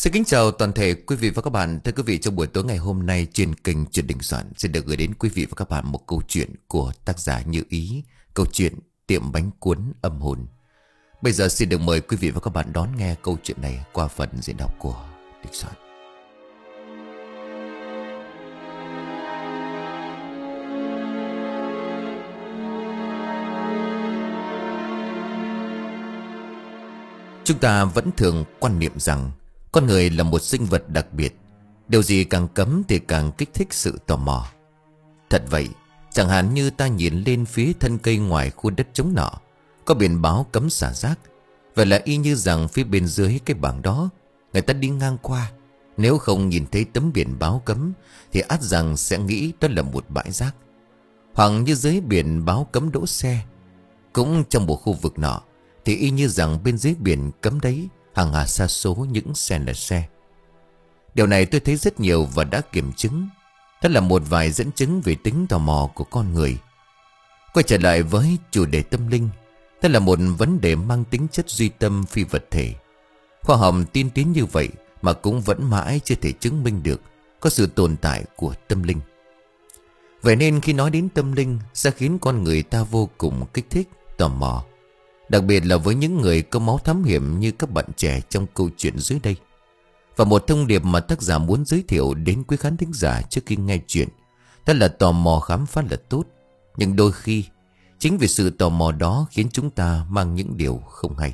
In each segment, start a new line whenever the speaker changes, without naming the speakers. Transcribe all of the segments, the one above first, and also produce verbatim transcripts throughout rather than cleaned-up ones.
Xin kính chào toàn thể quý vị và các bạn. Thưa quý vị, trong buổi tối ngày hôm nay trên kênh Chuyện Đình Soạn xin được gửi đến quý vị và các bạn một câu chuyện của tác giả Như Ý, câu chuyện Tiệm Bánh Cuốn Âm Hồn. Bây giờ xin được mời quý vị và các bạn đón nghe câu chuyện này qua phần diễn đọc của Đình Soạn. Chúng ta vẫn thường quan niệm rằng con người là một sinh vật đặc biệt. Điều gì càng cấm thì càng kích thích sự tò mò. Thật vậy, chẳng hạn như ta nhìn lên phía thân cây ngoài khu đất trống nọ, có biển báo cấm xả rác. Vậy là y như rằng phía bên dưới cái bảng đó, người ta đi ngang qua, nếu không nhìn thấy tấm biển báo cấm thì ắt rằng sẽ nghĩ đó là một bãi rác. Hoặc như dưới biển báo cấm đỗ xe, cũng trong một khu vực nọ, thì y như rằng bên dưới biển cấm đấy hàng hà sa số những xe là xe. Điều này tôi thấy rất nhiều và đã kiểm chứng. Đó là một vài dẫn chứng về tính tò mò của con người. Quay trở lại với chủ đề tâm linh, đó là một vấn đề mang tính chất duy tâm phi vật thể. Khoa học tiên tiến như vậy mà cũng vẫn mãi chưa thể chứng minh được có sự tồn tại của tâm linh. Vậy nên khi nói đến tâm linh sẽ khiến con người ta vô cùng kích thích, tò mò. Đặc biệt là với những người có máu thám hiểm như các bạn trẻ trong câu chuyện dưới đây. Và một thông điệp mà tác giả muốn giới thiệu đến quý khán thính giả trước khi nghe chuyện, đó là tò mò khám phá là tốt. Nhưng đôi khi, chính vì sự tò mò đó khiến chúng ta mang những điều không hay.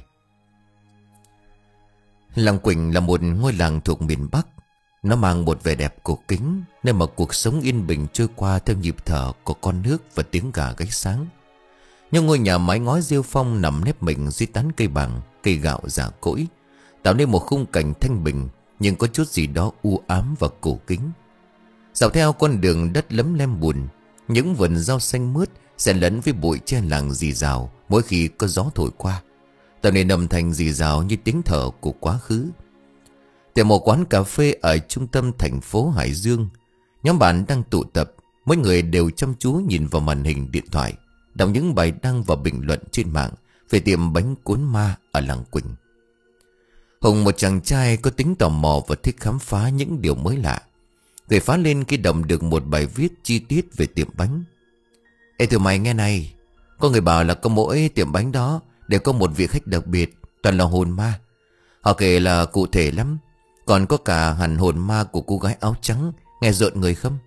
Làng Quỳnh là một ngôi làng thuộc miền Bắc. Nó mang một vẻ đẹp cổ kính, nơi mà cuộc sống yên bình trôi qua theo nhịp thở của con nước và tiếng gà gáy sáng. Nhưng ngôi nhà mái ngói rêu phong nằm nép mình dưới tán cây bàng, cây gạo già cỗi, tạo nên một khung cảnh thanh bình nhưng có chút gì đó u ám và cổ kính. Dạo theo con đường đất lấm lem bùn, những vườn rau xanh mướt xen lẫn với bụi tre làng rì rào mỗi khi có gió thổi qua, tạo nên âm thanh rì rào như tiếng thở của quá khứ. Tại một quán cà phê ở trung tâm thành phố Hải Dương, nhóm bạn đang tụ tập, mỗi người đều chăm chú nhìn vào màn hình điện thoại, đọc những bài đăng và bình luận trên mạng về tiệm bánh cuốn ma ở làng Quỳnh. Hùng, một chàng trai có tính tò mò và thích khám phá những điều mới lạ, người phá lên khi đọc được một bài viết chi tiết về tiệm bánh. Ê tụi mày nghe này, có người bảo là có mỗi tiệm bánh đó đều có một vị khách đặc biệt, toàn là hồn ma. Họ kể là cụ thể lắm, còn có cả hẳn hồn ma của cô gái áo trắng, nghe rợn người không?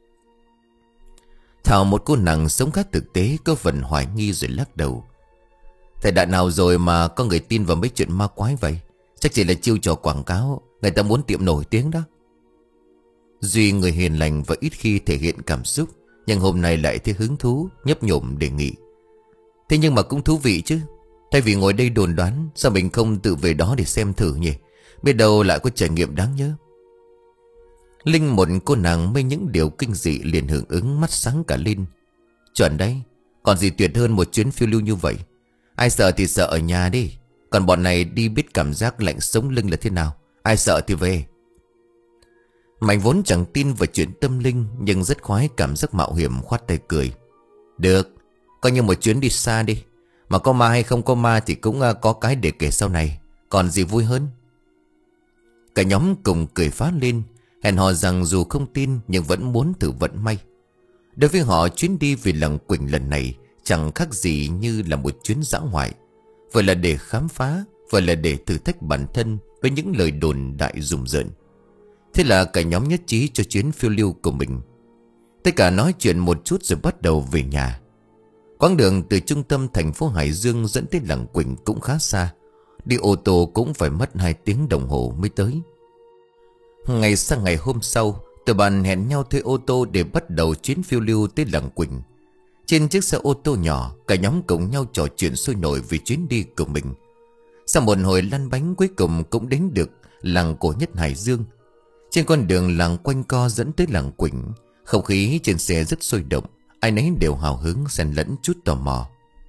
Thảo, một cô nàng sống khá thực tế, có phần hoài nghi rồi lắc đầu. Thời đại nào rồi mà có người tin vào mấy chuyện ma quái vậy? Chắc chỉ là chiêu trò quảng cáo, người ta muốn tiệm nổi tiếng đó. Duy, người hiền lành và ít khi thể hiện cảm xúc, nhưng hôm nay lại thấy hứng thú, nhấp nhổm đề nghị. Thế nhưng mà cũng thú vị chứ. Thay vì ngồi đây đồn đoán, sao mình không tự về đó để xem thử nhỉ? Biết đâu lại có trải nghiệm đáng nhớ. Linh, một cô nàng mê những điều kinh dị, liền hưởng ứng, mắt sáng cả lên. Chuẩn đấy, còn gì tuyệt hơn một chuyến phiêu lưu như vậy. Ai sợ thì sợ ở nhà đi, còn bọn này đi biết cảm giác lạnh sống lưng là thế nào. Ai sợ thì về. Mạnh vốn chẳng tin vào chuyện tâm linh, nhưng rất khoái cảm giác mạo hiểm, khoát tay cười. Được, coi như một chuyến đi xa đi. Mà có ma hay không có ma thì cũng có cái để kể sau này. Còn gì vui hơn. Cả nhóm cùng cười phá lên, hẹn hò rằng dù không tin nhưng vẫn muốn thử vận may. Đối với họ, chuyến đi về làng Quỳnh lần này chẳng khác gì như là một chuyến dã ngoại. Vừa là để khám phá, vừa là để thử thách bản thân với những lời đồn đại rùng rợn. Thế là cả nhóm nhất trí cho chuyến phiêu lưu của mình. Tất cả nói chuyện một chút rồi bắt đầu về nhà. Quãng đường từ trung tâm thành phố Hải Dương dẫn tới làng Quỳnh cũng khá xa. Đi ô tô cũng phải mất hai tiếng đồng hồ mới tới. Ngày sang ngày hôm sau, tụi bạn hẹn nhau thuê ô tô để bắt đầu chuyến phiêu lưu tới làng Quỳnh. Trên chiếc xe ô tô nhỏ, cả nhóm cùng nhau trò chuyện sôi nổi về chuyến đi của mình. Sau một hồi lăn bánh, cuối cùng cũng đến được làng cổ nhất Hải Dương. Trên con đường làng quanh co dẫn tới làng Quỳnh, không khí trên xe rất sôi động, ai nấy đều hào hứng xen lẫn chút tò mò.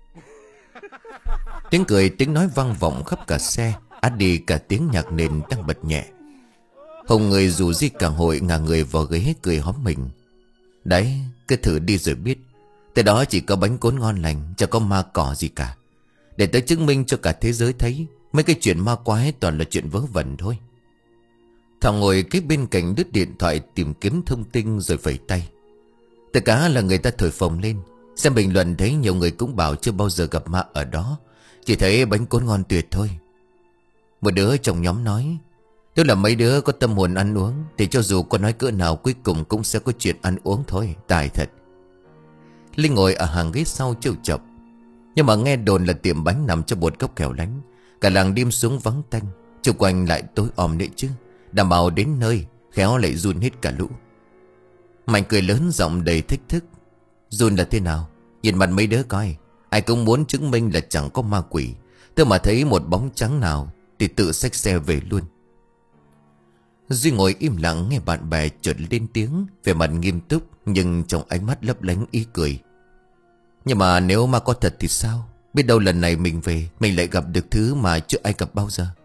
Tiếng cười tiếng nói vang vọng khắp cả xe, át đi cả tiếng nhạc nền đang bật nhẹ. Hùng, người rủ di cả hội, ngả người vào ghế cười hóm mình. Đấy, cứ thử đi rồi biết. Tới đó chỉ có bánh cuốn ngon lành, chẳng có ma cỏ gì cả. Để tới chứng minh cho cả thế giới thấy mấy cái chuyện ma quái toàn là chuyện vớ vẩn thôi. Thảo ngồi kế bên cạnh đứt điện thoại tìm kiếm thông tin rồi vẫy tay. Tất cả là người ta thổi phồng lên. Xem bình luận thấy nhiều người cũng bảo chưa bao giờ gặp ma ở đó, chỉ thấy bánh cuốn ngon tuyệt thôi. Một đứa trong nhóm nói, tức là mấy đứa có tâm hồn ăn uống thì cho dù có nói cỡ nào cuối cùng cũng sẽ có chuyện ăn uống thôi. Tài thật. Linh ngồi ở hàng ghế sau trêu chọc. Nhưng mà nghe đồn là tiệm bánh nằm trong một góc hẻo lánh, cả làng đêm xuống vắng tanh, xung quanh lại tối om đấy chứ. Đảm bảo đến nơi khéo lại run hết cả lũ. Mạnh cười lớn giọng đầy thách thức. Run là thế nào? Nhìn mặt mấy đứa coi. Ai cũng muốn chứng minh là chẳng có ma quỷ. Thế mà thấy một bóng trắng nào thì tự xách xe về luôn. Duy ngồi im lặng nghe bạn bè chợt lên tiếng, vẻ mặt nghiêm túc nhưng trong ánh mắt lấp lánh ý cười. Nhưng mà nếu ma có thật thì sao? Biết đâu lần này mình về mình lại gặp được thứ mà chưa ai gặp bao giờ.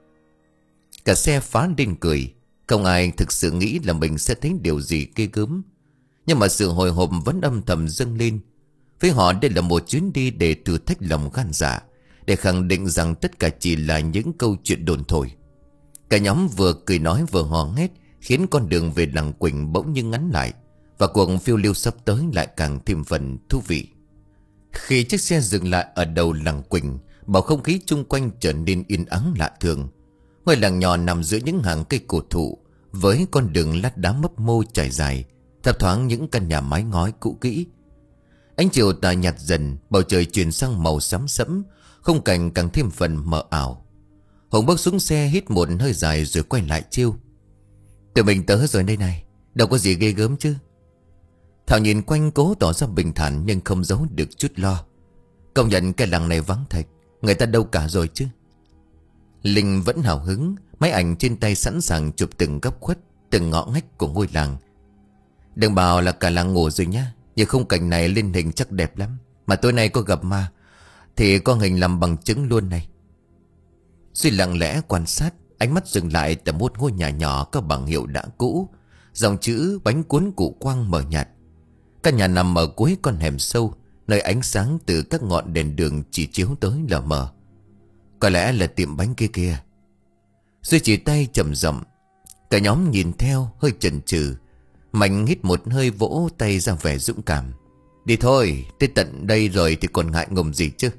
Cả xe phá lên cười. Không ai thực sự nghĩ là mình sẽ thấy điều gì ghê gớm. Nhưng mà sự hồi hộp vẫn âm thầm dâng lên. Với họ đây là một chuyến đi để thử thách lòng gan dạ, để khẳng định rằng tất cả chỉ là những câu chuyện đồn thổi. Cả nhóm vừa cười nói vừa hò hét, khiến con đường về làng Quỳnh bỗng nhiên ngắn lại, và cuộc phiêu lưu sắp tới lại càng thêm phần thú vị. Khi chiếc xe dừng lại ở đầu làng Quỳnh, bầu không khí chung quanh trở nên yên ắng lạ thường. Ngôi làng nhỏ nằm giữa những hàng cây cổ thụ, với con đường lát đá mấp mô trải dài, thấp thoáng những căn nhà mái ngói cũ kỹ. Ánh chiều tà nhạt dần, bầu trời chuyển sang màu xám sẫm, khung cảnh càng thêm phần mờ ảo. Hùng bước xuống xe hít một hơi dài rồi quay lại trêu. Tụi mình tới rồi đây này, đâu có gì ghê gớm chứ. Thảo nhìn quanh cố tỏ ra bình thản nhưng không giấu được chút lo. Công nhận cái làng này vắng thật, người ta đâu cả rồi chứ. Linh vẫn hào hứng, máy ảnh trên tay sẵn sàng chụp từng góc khuất, từng ngõ ngách của ngôi làng. Đừng bảo là cả làng ngủ rồi nhá. Nhưng khung cảnh này lên hình chắc đẹp lắm. Mà tối nay có gặp ma thì có hình làm bằng chứng luôn này. Duy lặng lẽ quan sát, ánh mắt dừng lại tại một ngôi nhà nhỏ có bảng hiệu đã cũ, dòng chữ bánh cuốn cụ Quang mờ nhạt. Căn nhà nằm ở cuối con hẻm sâu, nơi ánh sáng từ các ngọn đèn đường chỉ chiếu tới lờ mờ. Có lẽ là tiệm bánh kia kia. Duy chỉ tay chậm rậm. Cả nhóm nhìn theo hơi chần chừ. Mạnh hít một hơi vỗ tay ra vẻ dũng cảm. Đi thôi, tới tận đây rồi thì còn ngại ngùng gì chứ.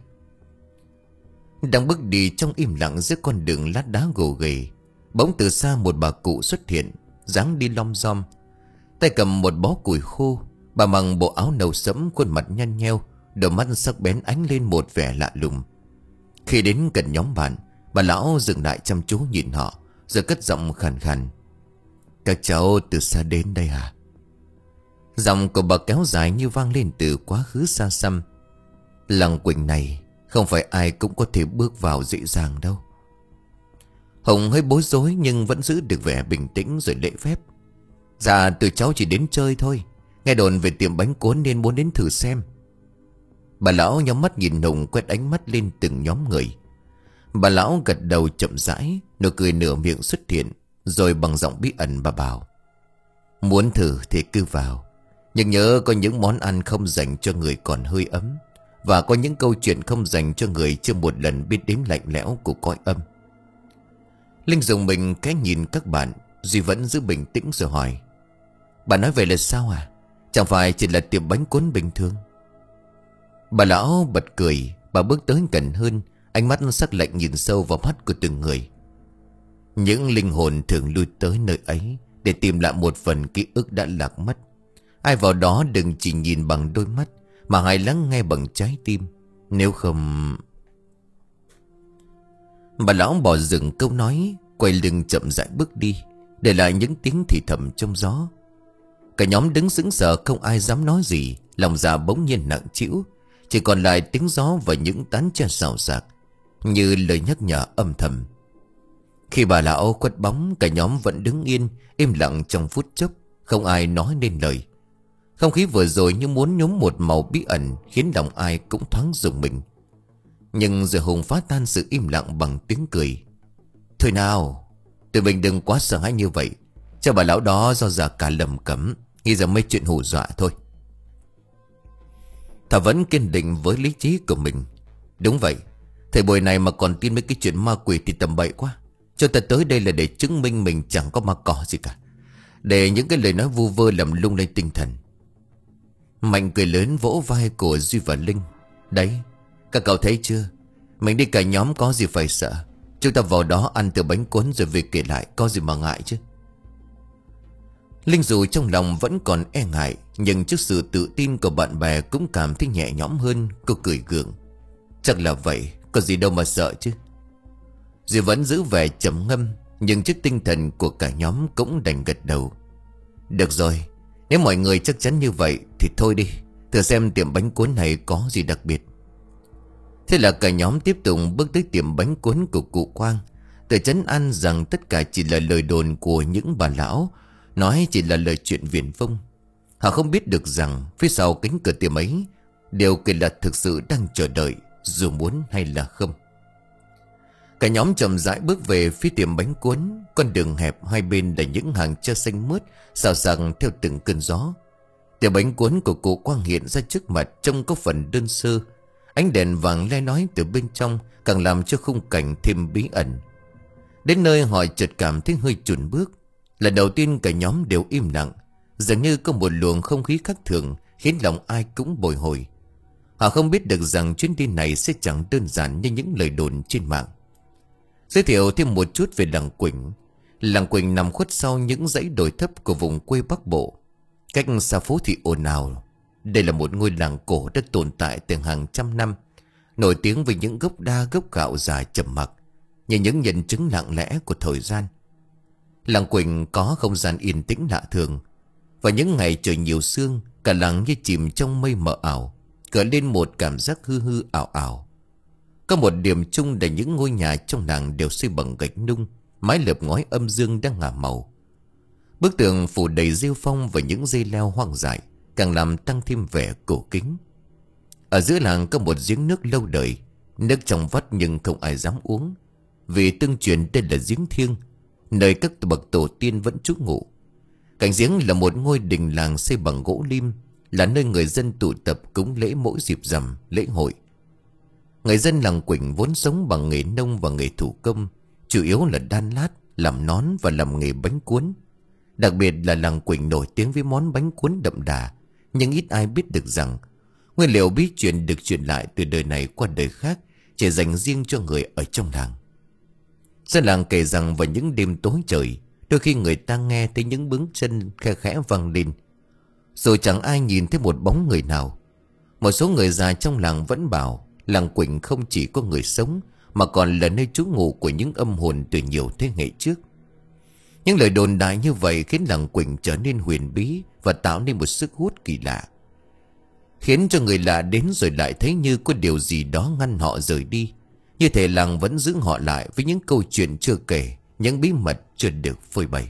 Đang bước đi trong im lặng giữa con đường lát đá gồ ghề, bỗng từ xa một bà cụ xuất hiện, dáng đi lom rom, tay cầm một bó củi khô. Bà mặc bộ áo nâu sẫm, khuôn mặt nhăn nheo, đôi mắt sắc bén ánh lên một vẻ lạ lùng. Khi đến gần nhóm bạn, bà lão dừng lại chăm chú nhìn họ, rồi cất giọng khàn khàn. Các cháu từ xa đến đây à? Giọng của bà kéo dài như vang lên từ quá khứ xa xăm. Làng Quỳnh này không phải ai cũng có thể bước vào dễ dàng đâu. Hồng hơi bối rối nhưng vẫn giữ được vẻ bình tĩnh rồi lễ phép. Dạ từ cháu chỉ đến chơi thôi, nghe đồn về tiệm bánh cuốn nên muốn đến thử xem. Bà lão nhắm mắt nhìn Hùng, quét ánh mắt lên từng nhóm người. Bà lão gật đầu chậm rãi, nụ cười nửa miệng xuất hiện, rồi bằng giọng bí ẩn bà bảo: Muốn thử thì cứ vào, nhưng nhớ có những món ăn không dành cho người còn hơi ấm, và có những câu chuyện không dành cho người chưa một lần biết đến lạnh lẽo của cõi âm. Linh dùng mình cái nhìn các bạn, Duy vẫn giữ bình tĩnh rồi hỏi: Bà nói vậy là sao à? Chẳng phải chỉ là tiệm bánh cuốn bình thường? Bà lão bật cười. Bà bước tới gần hơn, ánh mắt sắc lạnh nhìn sâu vào mắt của từng người. Những linh hồn thường lui tới nơi ấy để tìm lại một phần ký ức đã lạc mất. Ai vào đó đừng chỉ nhìn bằng đôi mắt, mà hãy lắng nghe bằng trái tim. Nếu không... Bà lão bỏ dừng câu nói, quay lưng chậm rãi bước đi, để lại những tiếng thì thầm trong gió. Cả nhóm đứng sững sờ, không ai dám nói gì. Lòng dạ bỗng nhiên nặng trĩu, chỉ còn lại tiếng gió và những tán tre xào xạc, như lời nhắc nhở âm thầm. Khi bà lão khuất bóng, cả nhóm vẫn đứng yên, im lặng trong phút chốc, không ai nói nên lời. Không khí vừa rồi như muốn nhuốm một màu bí ẩn, khiến lòng ai cũng thoáng rùng mình. Nhưng rồi Hùng phá tan sự im lặng bằng tiếng cười. Thôi nào, tụi mình đừng quá sợ hãi như vậy. Cho bà lão đó do già cả lầm cấm, nghĩ ra mấy chuyện hù dọa thôi. Thảo vẫn kiên định với lý trí của mình. Đúng vậy, thầy bồi này mà còn tin mấy cái chuyện ma quỷ thì tầm bậy quá. Cho ta tới đây là để chứng minh mình chẳng có ma cỏ gì cả, để những cái lời nói vu vơ làm lung lên tinh thần. Mạnh cười lớn vỗ vai của Duy và Linh. Đấy, các cậu thấy chưa? Mình đi cả nhóm có gì phải sợ. Chúng ta vào đó ăn từ bánh cuốn rồi về kể lại, có gì mà ngại chứ. Linh dù trong lòng vẫn còn e ngại, nhưng trước sự tự tin của bạn bè cũng cảm thấy nhẹ nhõm hơn. Cô cười gượng. Chắc là vậy, có gì đâu mà sợ chứ. Duy vẫn giữ vẻ trầm ngâm, nhưng trước tinh thần của cả nhóm cũng đành gật đầu. Được rồi, nếu mọi người chắc chắn như vậy thì thôi đi, thử xem tiệm bánh cuốn này có gì đặc biệt. Thế là cả nhóm tiếp tục bước tới tiệm bánh cuốn của cụ Quang, tự trấn an rằng tất cả chỉ là lời đồn của những bà lão, nói chỉ là lời chuyện viển vông. Họ không biết được rằng phía sau cánh cửa tiệm ấy, điều kỳ lạ thực sự đang chờ đợi, dù muốn hay là không. Cả nhóm chậm rãi bước về phía tiệm bánh cuốn. Con đường hẹp hai bên là những hàng tre xanh mướt xào xạc theo từng cơn gió. Tiệm bánh cuốn của cụ Quang hiện ra trước mặt trông có phần đơn sơ. Ánh đèn vàng le lói từ bên trong càng làm cho khung cảnh thêm bí ẩn. Đến nơi họ chợt cảm thấy hơi chùn bước. Lần đầu tiên cả nhóm đều im lặng, dường như có một luồng không khí khác thường khiến lòng ai cũng bồi hồi. Họ không biết được rằng chuyến đi này sẽ chẳng đơn giản như những lời đồn trên mạng. Giới thiệu thêm một chút về làng Quỳnh. Làng Quỳnh nằm khuất sau những dãy đồi thấp của vùng quê Bắc Bộ, cách xa phố thị ồn ào. Đây là một ngôi làng cổ đã tồn tại từ hàng trăm năm, nổi tiếng với những gốc đa gốc gạo già trầm mặc, như những nhân chứng lặng lẽ của thời gian. Làng Quỳnh có không gian yên tĩnh lạ thường. Và những ngày trời nhiều sương, cả làng như chìm trong mây mờ ảo, gợi lên một cảm giác hư hư ảo ảo. Có một điểm chung là những ngôi nhà trong làng đều xây bằng gạch nung, mái lợp ngói âm dương đang ngả màu. Bức tường phủ đầy rêu phong và những dây leo hoang dại, càng làm tăng thêm vẻ cổ kính. Ở giữa làng có một giếng nước lâu đời, nước trong vắt nhưng không ai dám uống, vì tương truyền đây là giếng thiêng, nơi các bậc tổ tiên vẫn trú ngụ. Cạnh giếng là một ngôi đình làng xây bằng gỗ lim, là nơi người dân tụ tập cúng lễ mỗi dịp rằm, lễ hội. Người dân làng Quỳnh vốn sống bằng nghề nông và nghề thủ công, chủ yếu là đan lát, làm nón và làm nghề bánh cuốn. Đặc biệt là làng Quỳnh nổi tiếng với món bánh cuốn đậm đà, nhưng ít ai biết được rằng nguyên liệu bí truyền được truyền lại từ đời này qua đời khác, chỉ dành riêng cho người ở trong làng. Dân làng kể rằng vào những đêm tối trời, đôi khi người ta nghe thấy những bước chân khe khẽ vang lên, rồi chẳng ai nhìn thấy một bóng người nào. Một số người già trong làng vẫn bảo làng Quỳnh không chỉ có người sống, mà còn là nơi trú ngụ của những âm hồn từ nhiều thế hệ trước. Những lời đồn đại như vậy khiến làng Quỳnh trở nên huyền bí và tạo nên một sức hút kỳ lạ, khiến cho người lạ đến rồi lại thấy như có điều gì đó ngăn họ rời đi. Như thể làng vẫn giữ họ lại với những câu chuyện chưa kể, những bí mật chưa được phơi bày.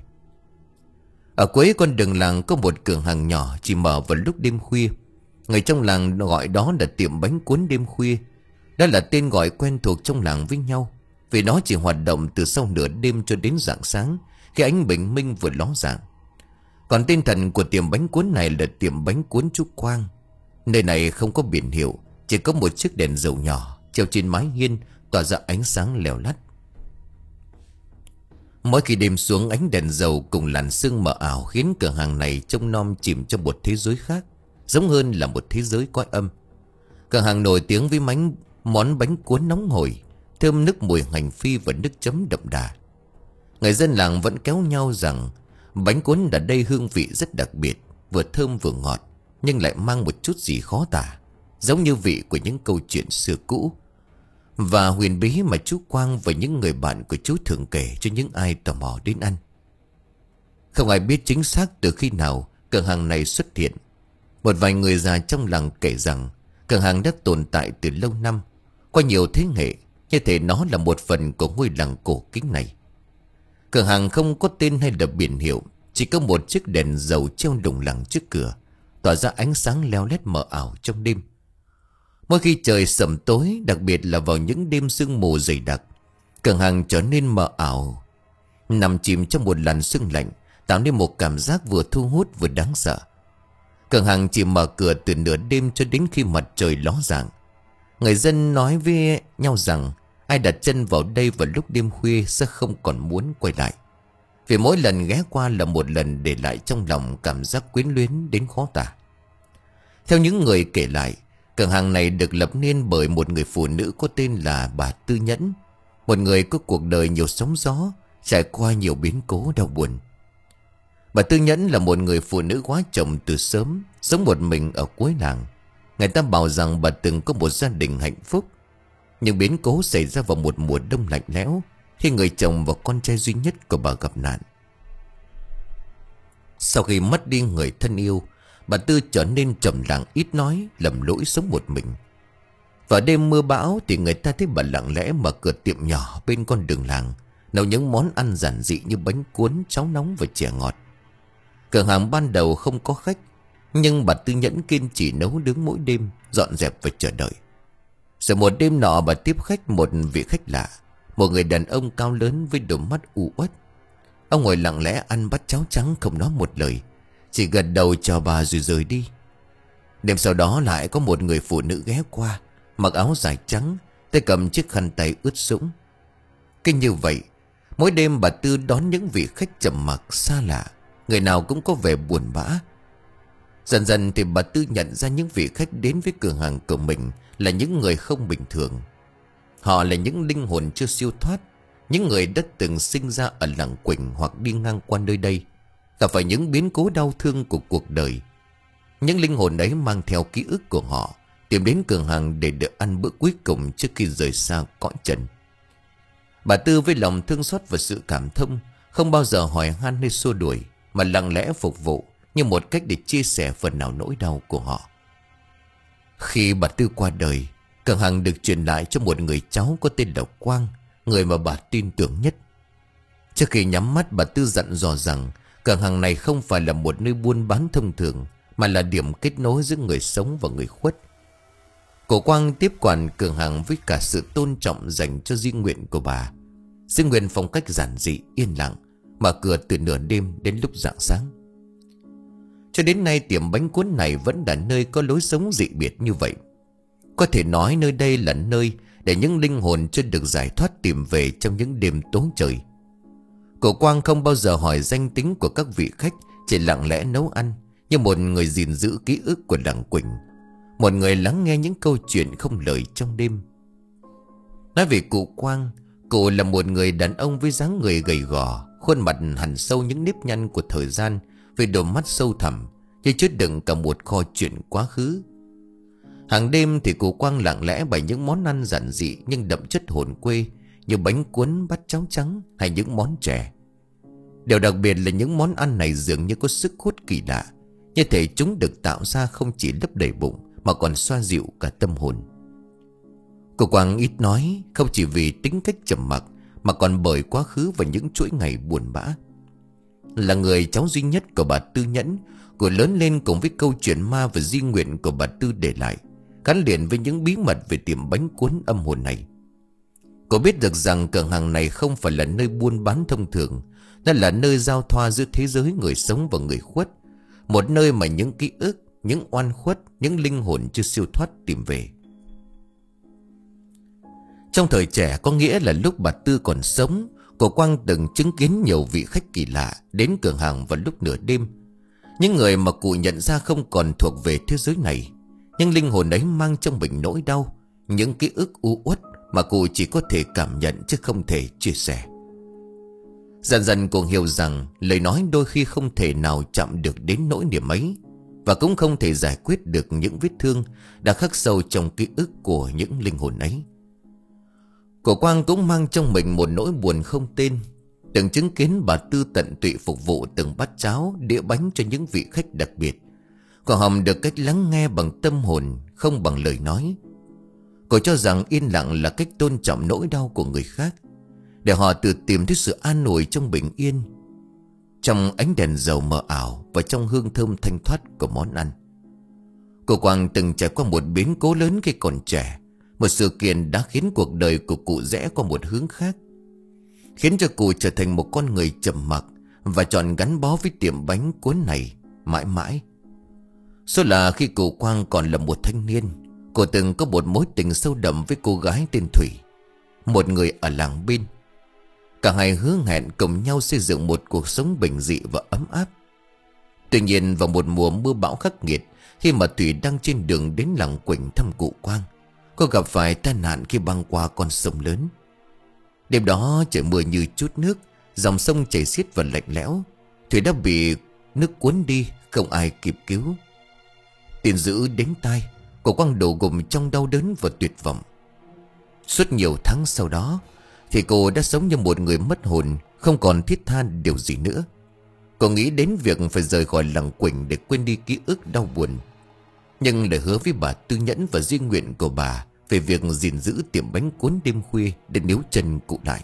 Ở cuối con đường làng có một cửa hàng nhỏ chỉ mở vào lúc đêm khuya. Người trong làng gọi đó là tiệm bánh cuốn đêm khuya. Đó là tên gọi quen thuộc trong làng với nhau, vì nó chỉ hoạt động từ sau nửa đêm cho đến rạng sáng, khi ánh bình minh vừa ló dạng. Còn tên thần của tiệm bánh cuốn này là tiệm bánh cuốn chú Quang. Nơi này không có biển hiệu, chỉ có một chiếc đèn dầu nhỏ treo trên mái hiên, tỏa ra ánh sáng lèo lắt. Mỗi khi đêm xuống, ánh đèn dầu cùng làn sương mờ ảo khiến cửa hàng này trông nom chìm trong một thế giới khác, giống hơn là một thế giới cõi âm. Cửa hàng nổi tiếng với mánh, món bánh cuốn nóng hổi, thơm nức mùi hành phi và nước chấm đậm đà. Người dân làng vẫn kéo nhau rằng bánh cuốn ở đây hương vị rất đặc biệt, vừa thơm vừa ngọt, nhưng lại mang một chút gì khó tả, giống như vị của những câu chuyện xưa cũ và huyền bí mà chú Quang và những người bạn của chú thường kể cho những ai tò mò đến ăn. Không ai biết chính xác từ khi nào cửa hàng này xuất hiện. Một vài người già trong làng kể rằng cửa hàng đã tồn tại từ lâu năm, qua nhiều thế hệ, như thể nó là một phần của ngôi làng cổ kính này. Cửa hàng không có tên hay là biển hiệu, chỉ có một chiếc đèn dầu treo lủng lẳng trước cửa, tỏa ra ánh sáng leo lét mờ ảo trong đêm. Mỗi khi trời sẩm tối, đặc biệt là vào những đêm sương mù dày đặc, cửa hàng trở nên mờ ảo, nằm chìm trong một làn sương lạnh, tạo nên một cảm giác vừa thu hút vừa đáng sợ. Cửa hàng chỉ mở cửa từ nửa đêm cho đến khi mặt trời ló dạng. Người dân nói với nhau rằng ai đặt chân vào đây vào lúc đêm khuya sẽ không còn muốn quay lại. Vì mỗi lần ghé qua là một lần để lại trong lòng cảm giác quyến luyến đến khó tả. Theo những người kể lại, cửa hàng này được lập nên bởi một người phụ nữ có tên là bà Tư Nhẫn. Một người có cuộc đời nhiều sóng gió, trải qua nhiều biến cố đau buồn. Bà Tư Nhẫn là một người phụ nữ quá chồng từ sớm, sống một mình ở cuối làng. Người ta bảo rằng bà từng có một gia đình hạnh phúc. Nhưng biến cố xảy ra vào một mùa đông lạnh lẽo, khi người chồng và con trai duy nhất của bà gặp nạn. Sau khi mất đi người thân yêu, bà Tư trở nên trầm lặng, ít nói, lầm lỗi sống một mình. Vào đêm mưa bão thì người ta thấy bà lặng lẽ mở cửa tiệm nhỏ bên con đường làng, nấu những món ăn giản dị như bánh cuốn, cháo nóng và chè ngọt. Cửa hàng ban đầu không có khách, nhưng bà Tư Nhẫn kiên trì nấu nướng mỗi đêm, dọn dẹp và chờ đợi. Rồi một đêm nọ bà tiếp khách một vị khách lạ, một người đàn ông cao lớn với đôi mắt u uất. Ông ngồi lặng lẽ ăn bát cháo trắng không nói một lời, chỉ gật đầu chào bà rồi rời đi. Đêm sau đó lại có một người phụ nữ ghé qua, mặc áo dài trắng, tay cầm chiếc khăn tay ướt sũng. Kinh như vậy, mỗi đêm bà Tư đón những vị khách trầm mặc xa lạ, người nào cũng có vẻ buồn bã. Dần dần thì bà Tư nhận ra những vị khách đến với cửa hàng của mình là những người không bình thường. Họ là những linh hồn chưa siêu thoát, những người đã từng sinh ra ở làng Quỳnh hoặc đi ngang qua nơi đây, gặp phải những biến cố đau thương của cuộc đời. Những linh hồn ấy mang theo ký ức của họ, tìm đến cửa hàng để được ăn bữa cuối cùng trước khi rời xa cõi trần. Bà Tư với lòng thương xót và sự cảm thông, không bao giờ hỏi han hay xua đuổi, mà lặng lẽ phục vụ như một cách để chia sẻ phần nào nỗi đau của họ. Khi bà Tư qua đời, cửa hàng được truyền lại cho một người cháu có tên là Quang, người mà bà tin tưởng nhất. Trước khi nhắm mắt, bà Tư dặn dò rằng cửa hàng này không phải là một nơi buôn bán thông thường, mà là điểm kết nối giữa người sống và người khuất. Cổ Quang tiếp quản cửa hàng với cả sự tôn trọng dành cho di nguyện của bà. Di nguyện phong cách giản dị, yên lặng, mở cửa từ nửa đêm đến lúc rạng sáng. Cho đến nay tiệm bánh cuốn này vẫn là nơi có lối sống dị biệt như vậy. Có thể nói nơi đây là nơi để những linh hồn chưa được giải thoát tìm về trong những đêm tối trời. Cổ Quang không bao giờ hỏi danh tính của các vị khách, chỉ lặng lẽ nấu ăn như một người gìn giữ ký ức của làng Quỳnh, một người lắng nghe những câu chuyện không lời trong đêm. Nói về cụ Quang, cụ là một người đàn ông với dáng người gầy gò, khuôn mặt hằn sâu những nếp nhăn của thời gian, với đôi mắt sâu thẳm như chứa đựng cả một kho chuyện quá khứ. Hàng đêm thì cụ Quang lặng lẽ bày những món ăn giản dị nhưng đậm chất hồn quê, như bánh cuốn, bát cháo trắng hay những món chè. Điều đặc biệt là những món ăn này dường như có sức hút kỳ lạ, như thể chúng được tạo ra không chỉ lấp đầy bụng mà còn xoa dịu cả tâm hồn. Cụ Quang ít nói, không chỉ vì tính cách trầm mặc, mà còn bởi quá khứ và những chuỗi ngày buồn bã. Là người cháu duy nhất của bà Tư Nhẫn, cụ lớn lên cùng với câu chuyện ma và di nguyện của bà Tư để lại, gắn liền với những bí mật về tiệm bánh cuốn âm hồn này. Cô biết được rằng cửa hàng này không phải là nơi buôn bán thông thường, nó là nơi giao thoa giữa thế giới người sống và người khuất. Một nơi mà những ký ức, những oan khuất, những linh hồn chưa siêu thoát tìm về. Trong thời trẻ, có nghĩa là lúc bà Tư còn sống, cô Quang từng chứng kiến nhiều vị khách kỳ lạ đến cửa hàng vào lúc nửa đêm. Những người mà cụ nhận ra không còn thuộc về thế giới này, nhưng linh hồn ấy mang trong mình nỗi đau, những ký ức u uất mà cụ chỉ có thể cảm nhận chứ không thể chia sẻ. Dần dần cụ hiểu rằng lời nói đôi khi không thể nào chạm được đến nỗi niềm ấy, và cũng không thể giải quyết được những vết thương đã khắc sâu trong ký ức của những linh hồn ấy. Cổ Quang cũng mang trong mình một nỗi buồn không tên, từng chứng kiến bà Tư tận tụy phục vụ từng bát cháo, đĩa bánh cho những vị khách đặc biệt. Cô Hồng được cách lắng nghe bằng tâm hồn, không bằng lời nói. Cô cho rằng yên lặng là cách tôn trọng nỗi đau của người khác, để họ tự tìm thấy sự an ủi trong bình yên, trong ánh đèn dầu mờ ảo và trong hương thơm thanh thoát của món ăn. Cô Quang từng trải qua một biến cố lớn khi còn trẻ, một sự kiện đã khiến cuộc đời của cụ rẽ qua một hướng khác, khiến cho cụ trở thành một con người trầm mặc và chọn gắn bó với tiệm bánh cuốn này mãi mãi. Số là khi cụ Quang còn là một thanh niên, cô từng có một mối tình sâu đậm với cô gái tên Thủy. một người ở làng bên. Cả hai hứa hẹn cùng nhau xây dựng một cuộc sống bình dị và ấm áp. Tuy nhiên vào một mùa mưa bão khắc nghiệt, khi mà Thủy đang trên đường đến làng Quỳnh thăm cụ Quang, cô gặp phải tai nạn khi băng qua con sông lớn. Đêm đó trời mưa như chút nước, dòng sông chảy xiết và lạnh lẽo. Thủy đã bị nước cuốn đi, không ai kịp cứu. Tin dữ đến tai, cụ Quang đổ gục trong đau đớn và tuyệt vọng. Suốt nhiều tháng sau đó thì cô đã sống như một người mất hồn, không còn thiết tha điều gì nữa. Cô nghĩ đến việc phải rời khỏi làng Quỳnh để quên đi ký ức đau buồn. Nhưng lời hứa với bà Tư Nhẫn và di nguyện của bà về việc gìn giữ tiệm bánh cuốn đêm khuya để níu chân cụ lại.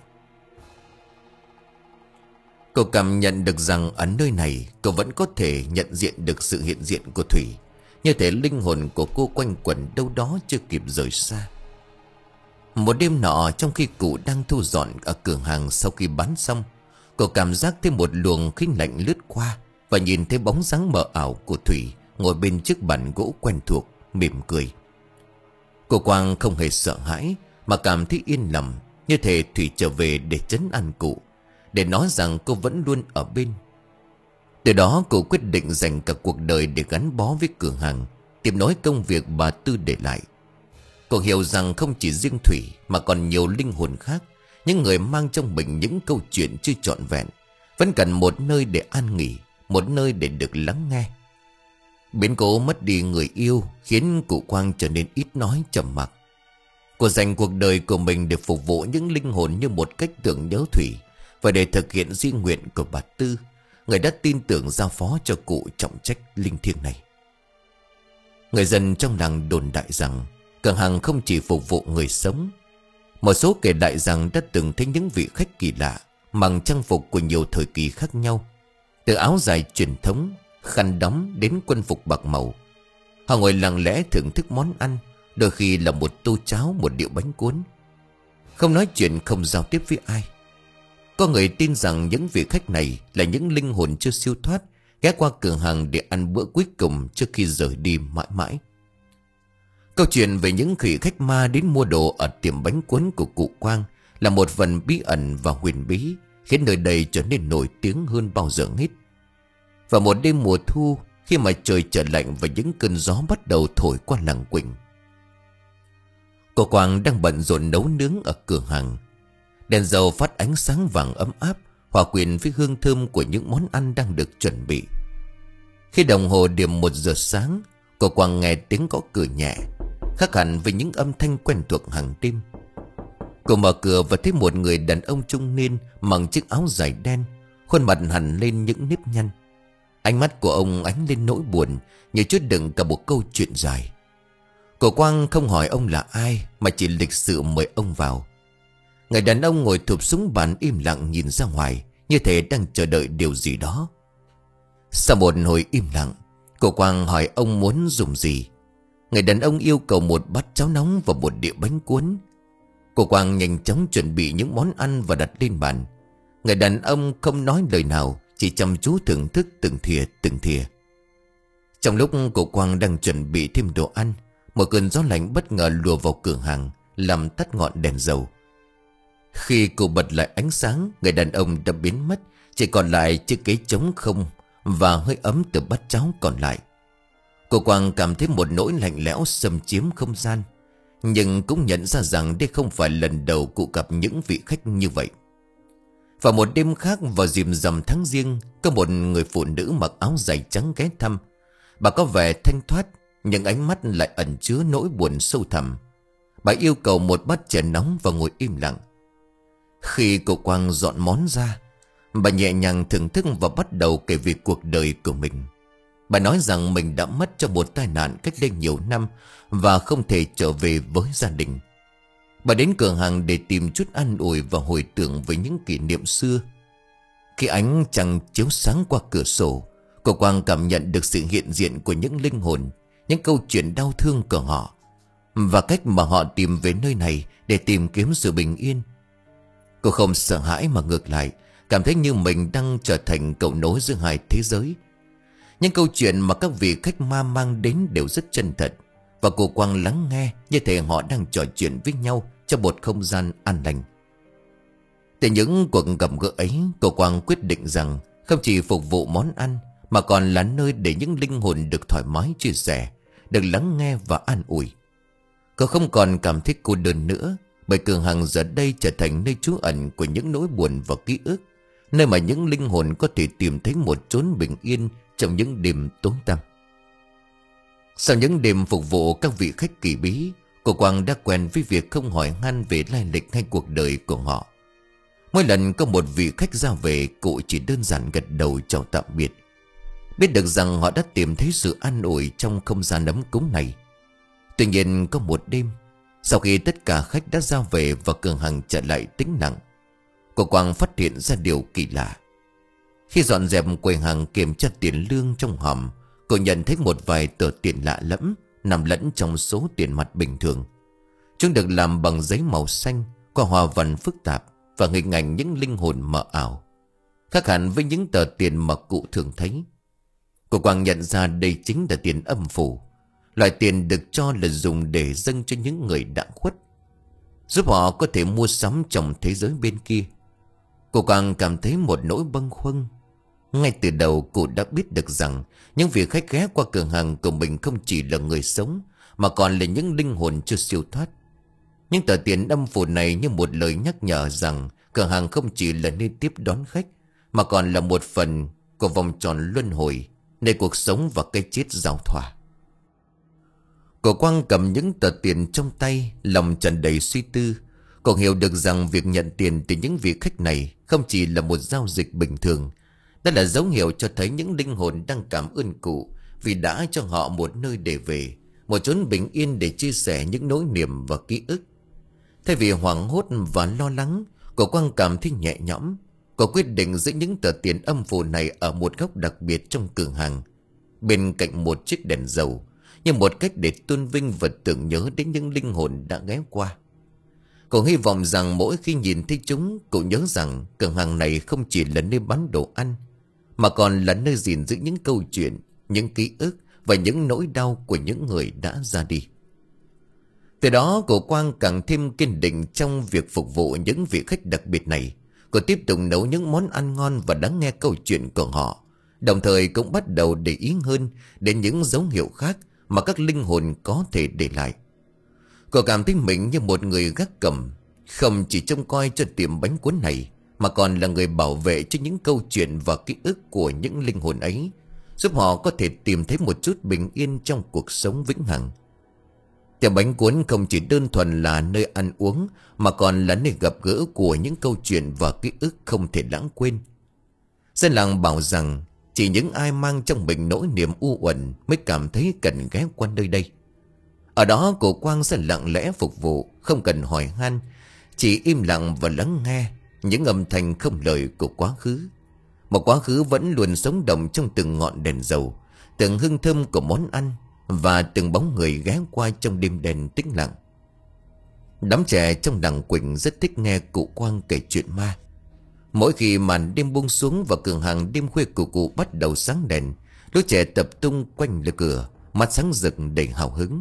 Cô cảm nhận được rằng ở nơi này cô vẫn có thể nhận diện được sự hiện diện của Thủy, như thể linh hồn của cô quanh quẩn đâu đó chưa kịp rời xa. Một đêm nọ, trong khi cụ đang thu dọn ở cửa hàng sau khi bán xong, cô cảm giác thấy một luồng khí lạnh lướt qua và nhìn thấy bóng dáng mờ ảo của Thủy ngồi bên chiếc bàn gỗ quen thuộc, mỉm cười. Cô Quang không hề sợ hãi mà cảm thấy yên lòng, như thể Thủy trở về để trấn an cụ, để nói rằng cô vẫn luôn ở bên. Từ đó cô quyết định dành cả cuộc đời để gắn bó với cửa hàng, tìm nối công việc bà Tư để lại. Cô hiểu rằng không chỉ riêng Thủy mà còn nhiều linh hồn khác, những người mang trong mình những câu chuyện chưa trọn vẹn, vẫn cần một nơi để an nghỉ, một nơi để được lắng nghe. Biến cố mất đi người yêu khiến cụ Quang trở nên ít nói, trầm mặc. Cô dành cuộc đời của mình để phục vụ những linh hồn như một cách tưởng nhớ Thủy, và để thực hiện di nguyện của bà Tư, người đã tin tưởng giao phó cho cụ trọng trách linh thiêng này. Người dân trong làng đồn đại rằng cửa hàng không chỉ phục vụ người sống. Một số kể lại rằng đã từng thấy những vị khách kỳ lạ mặc trang phục của nhiều thời kỳ khác nhau, từ áo dài truyền thống, khăn đóng đến quân phục bạc màu. Họ ngồi lặng lẽ thưởng thức món ăn, đôi khi là một tô cháo, một đĩa bánh cuốn, không nói chuyện, không giao tiếp với ai. Có người tin rằng những vị khách này là những linh hồn chưa siêu thoát, ghé qua cửa hàng để ăn bữa cuối cùng trước khi rời đi mãi mãi. Câu chuyện về những vị khách ma đến mua đồ ở tiệm bánh cuốn của cụ Quang là một phần bí ẩn và huyền bí, khiến nơi đây trở nên nổi tiếng hơn bao giờ hết. Vào một đêm mùa thu, khi mà trời trở lạnh và những cơn gió bắt đầu thổi qua làng Quỳnh, cụ Quang đang bận rộn nấu nướng ở cửa hàng. Đèn dầu phát ánh sáng vàng ấm áp, hòa quyện với hương thơm của những món ăn đang được chuẩn bị. Khi đồng hồ điểm một giờ sáng, cụ Quang nghe tiếng gõ cửa nhẹ, khác hẳn với những âm thanh quen thuộc hàng đêm. Cô mở cửa và thấy một người đàn ông trung niên mặc chiếc áo dài đen, khuôn mặt hằn lên những nếp nhăn. Ánh mắt của ông ánh lên nỗi buồn, như chứa đựng cả một câu chuyện dài. Cụ Quang không hỏi ông là ai, mà chỉ lịch sự mời ông vào. Người đàn ông ngồi thụp xuống bàn im lặng nhìn ra ngoài, như thể đang chờ đợi điều gì đó. Sau một hồi im lặng, cụ Quang hỏi ông muốn dùng gì. Người đàn ông yêu cầu một bát cháo nóng và một đĩa bánh cuốn. Cụ Quang nhanh chóng chuẩn bị những món ăn và đặt lên bàn. Người đàn ông không nói lời nào, chỉ chăm chú thưởng thức từng thìa từng thìa. Trong lúc cụ Quang đang chuẩn bị thêm đồ ăn, một cơn gió lạnh bất ngờ lùa vào cửa hàng, làm tắt ngọn đèn dầu. Khi cô bật lại ánh sáng, người đàn ông đã biến mất, chỉ còn lại chiếc ghế trống không và hơi ấm từ bát cháo còn lại. Cô Quang cảm thấy một nỗi lạnh lẽo xâm chiếm không gian, nhưng cũng nhận ra rằng đây không phải lần đầu cụ gặp những vị khách như vậy. Vào một đêm khác, vào dịp rằm tháng Giêng, có một người phụ nữ mặc áo dài trắng ghé thăm. Bà có vẻ thanh thoát, nhưng ánh mắt lại ẩn chứa nỗi buồn sâu thẳm. Bà yêu cầu một bát chè nóng và ngồi im lặng. Khi cụ Quang dọn món ra, bà nhẹ nhàng thưởng thức và bắt đầu kể về cuộc đời của mình. Bà nói rằng mình đã mất trong một tai nạn cách đây nhiều năm và không thể trở về với gia đình. Bà đến cửa hàng để tìm chút an ủi và hồi tưởng về những kỷ niệm xưa. Khi ánh trăng chiếu sáng qua cửa sổ, cô Quang cảm nhận được sự hiện diện của những linh hồn, những câu chuyện đau thương của họ, và cách mà họ tìm về nơi này để tìm kiếm sự bình yên. Cô không sợ hãi mà ngược lại, cảm thấy như mình đang trở thành cầu nối giữa hai thế giới. Những câu chuyện mà các vị khách ma mang đến đều rất chân thật, và cô Quang lắng nghe như thể họ đang trò chuyện với nhau cho một không gian an lành. Từ những cuộc gặp gỡ ấy, cô Quang quyết định rằng không chỉ phục vụ món ăn mà còn là nơi để những linh hồn được thoải mái chia sẻ, được lắng nghe và an ủi. Cô không còn cảm thấy cô đơn nữa, bởi cửa hàng giờ đây trở thành nơi trú ẩn của những nỗi buồn và ký ức, nơi mà những linh hồn có thể tìm thấy một chốn bình yên trong những đêm tối tăm. Sau những đêm phục vụ các vị khách kỳ bí, cô Quang đã quen với việc không hỏi han về lai lịch hay cuộc đời của họ. Mỗi lần có một vị khách ra về, cụ chỉ đơn giản gật đầu chào tạm biệt, biết được rằng họ đã tìm thấy sự an ủi trong không gian ấm cúng này. Tuy nhiên có một đêm, sau khi tất cả khách đã ra về và cửa hàng trở lại tĩnh lặng, cô Quang phát hiện ra điều kỳ lạ. Khi dọn dẹp quầy hàng kiểm tra tiền lương trong hòm, cô nhận thấy một vài tờ tiền lạ lẫm nằm lẫn trong số tiền mặt bình thường. Chúng được làm bằng giấy màu xanh, qua hoa văn phức tạp và hình ảnh những linh hồn mờ ảo, khác hẳn với những tờ tiền mà cụ thường thấy. Cô Quang nhận ra đây chính là tiền âm phủ, loại tiền được cho là dùng để dâng cho những người đã khuất, giúp họ có thể mua sắm trong thế giới bên kia. Cô Quang cảm thấy một nỗi bâng khuâng. Ngay từ đầu cụ đã biết được rằng những vị khách ghé qua cửa hàng của mình không chỉ là người sống, mà còn là những linh hồn chưa siêu thoát. Những tờ tiền âm phủ này như một lời nhắc nhở rằng cửa hàng không chỉ là nơi tiếp đón khách, mà còn là một phần của vòng tròn luân hồi, nơi cuộc sống và cái chết giao thoa. Cô Quang cầm những tờ tiền trong tay, lòng tràn đầy suy tư. Cô hiểu được rằng việc nhận tiền từ những vị khách này không chỉ là một giao dịch bình thường. Đó là dấu hiệu cho thấy những linh hồn đang cảm ơn cụ vì đã cho họ một nơi để về, một chốn bình yên để chia sẻ những nỗi niềm và ký ức. Thay vì hoảng hốt và lo lắng, cô Quang cảm thấy nhẹ nhõm. Cô quyết định giữ những tờ tiền âm phủ này ở một góc đặc biệt trong cửa hàng, bên cạnh một chiếc đèn dầu, như một cách để tôn vinh và tưởng nhớ đến những linh hồn đã ghé qua. Cô hy vọng rằng mỗi khi nhìn thấy chúng, cô nhớ rằng cửa hàng này không chỉ là nơi bán đồ ăn, mà còn là nơi gìn giữ những câu chuyện, những ký ức và những nỗi đau của những người đã ra đi. Từ đó cô Quang càng thêm kiên định trong việc phục vụ những vị khách đặc biệt này. Cô tiếp tục nấu những món ăn ngon và lắng nghe câu chuyện của họ, đồng thời cũng bắt đầu để ý hơn đến những dấu hiệu khác mà các linh hồn có thể để lại. Cô cảm thấy mình như một người gác cổng, không chỉ trông coi cho tiệm bánh cuốn này, mà còn là người bảo vệ cho những câu chuyện và ký ức của những linh hồn ấy, giúp họ có thể tìm thấy một chút bình yên trong cuộc sống vĩnh hằng. Tiệm bánh cuốn không chỉ đơn thuần là nơi ăn uống, mà còn là nơi gặp gỡ của những câu chuyện và ký ức không thể lãng quên. Dân làng bảo rằng chỉ những ai mang trong mình nỗi niềm u uẩn mới cảm thấy cần ghé qua nơi đây. Ở đó cô Quang sẽ lặng lẽ phục vụ, không cần hỏi han, chỉ im lặng và lắng nghe những âm thanh không lời của quá khứ. Một quá khứ vẫn luôn sống động trong từng ngọn đèn dầu, từng hương thơm của món ăn và từng bóng người ghé qua trong đêm đèn tĩnh lặng. Đám trẻ trong làng Quỳnh rất thích nghe cụ Quang kể chuyện ma. Mỗi khi màn đêm buông xuống và cửa hàng đêm khuya của cụ bắt đầu sáng đèn, lũ trẻ tập trung quanh lửa cửa, mắt sáng rực đầy hào hứng.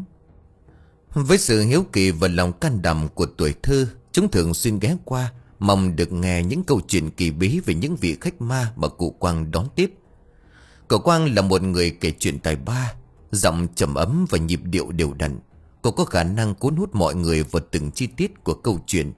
Với sự hiếu kỳ và lòng can đảm của tuổi thơ, chúng thường xuyên ghé qua, mong được nghe những câu chuyện kỳ bí về những vị khách ma mà cụ Quang đón tiếp. Cụ Quang là một người kể chuyện tài ba, giọng trầm ấm và nhịp điệu đều đặn. Cô có khả năng cuốn hút mọi người vào từng chi tiết của câu chuyện.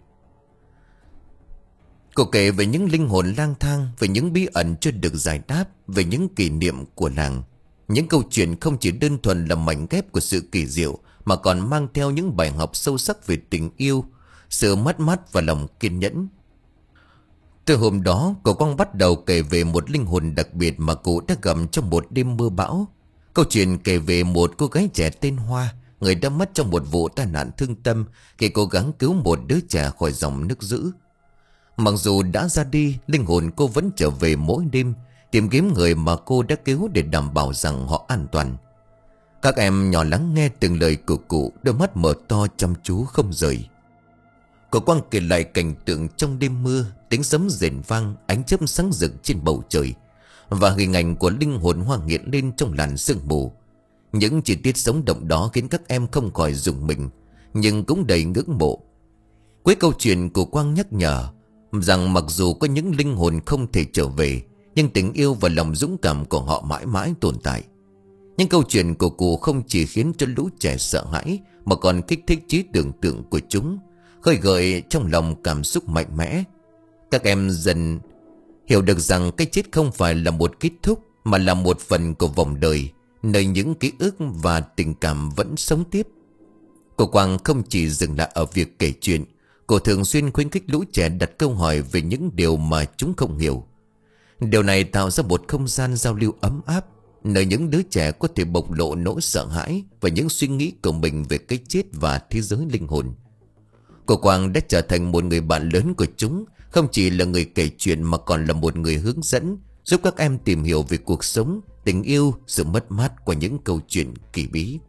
Cô kể về những linh hồn lang thang, về những bí ẩn chưa được giải đáp, về những kỷ niệm của làng. Những câu chuyện không chỉ đơn thuần là mảnh ghép của sự kỳ diệu, mà còn mang theo những bài học sâu sắc về tình yêu, sự mất mát và lòng kiên nhẫn. Từ hôm đó, cô Quang bắt đầu kể về một linh hồn đặc biệt mà cụ đã gặp trong một đêm mưa bão. Câu chuyện kể về một cô gái trẻ tên Hoa, người đã mất trong một vụ tai nạn thương tâm khi cố gắng cứu một đứa trẻ khỏi dòng nước dữ. Mặc dù đã ra đi, linh hồn cô vẫn trở về mỗi đêm, tìm kiếm người mà cô đã cứu để đảm bảo rằng họ an toàn. Các em nhỏ lắng nghe từng lời của cụ, đôi mắt mở to chăm chú không rời. Cô Quang kể lại cảnh tượng trong đêm mưa, tiếng sấm rền vang, ánh chớp sáng rực trên bầu trời, và hình ảnh của linh hồn Hoa hiện lên trong làn sương mù. Những chi tiết sống động đó khiến các em không khỏi rùng mình, nhưng cũng đầy ngưỡng mộ. Cuối câu chuyện của Quang nhắc nhở rằng mặc dù có những linh hồn không thể trở về, nhưng tình yêu và lòng dũng cảm của họ mãi mãi tồn tại. Nhưng câu chuyện của cụ không chỉ khiến cho lũ trẻ sợ hãi, mà còn kích thích trí tưởng tượng của chúng, khơi gợi trong lòng cảm xúc mạnh mẽ. Các em dần hiểu được rằng cái chết không phải là một kết thúc, mà là một phần của vòng đời, nơi những ký ức và tình cảm vẫn sống tiếp. Cô Quang không chỉ dừng lại ở việc kể chuyện. Cô thường xuyên khuyến khích lũ trẻ đặt câu hỏi về những điều mà chúng không hiểu. Điều này tạo ra một không gian giao lưu ấm áp, nơi những đứa trẻ có thể bộc lộ nỗi sợ hãi và những suy nghĩ của mình về cái chết và thế giới linh hồn. Cô Quang đã trở thành một người bạn lớn của chúng, không chỉ là người kể chuyện mà còn là một người hướng dẫn, giúp các em tìm hiểu về cuộc sống, tình yêu, sự mất mát qua những câu chuyện kỳ bí.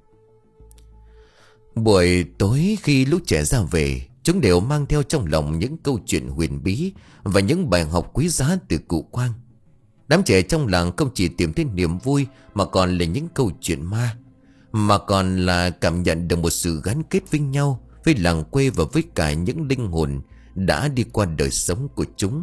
Buổi tối khi lũ trẻ ra về, chúng đều mang theo trong lòng những câu chuyện huyền bí và những bài học quý giá từ cụ Quang. Đám trẻ trong làng không chỉ tìm thấy niềm vui mà còn là những câu chuyện ma, mà còn là cảm nhận được một sự gắn kết với nhau, với làng quê và với cả những linh hồn đã đi qua đời sống của chúng.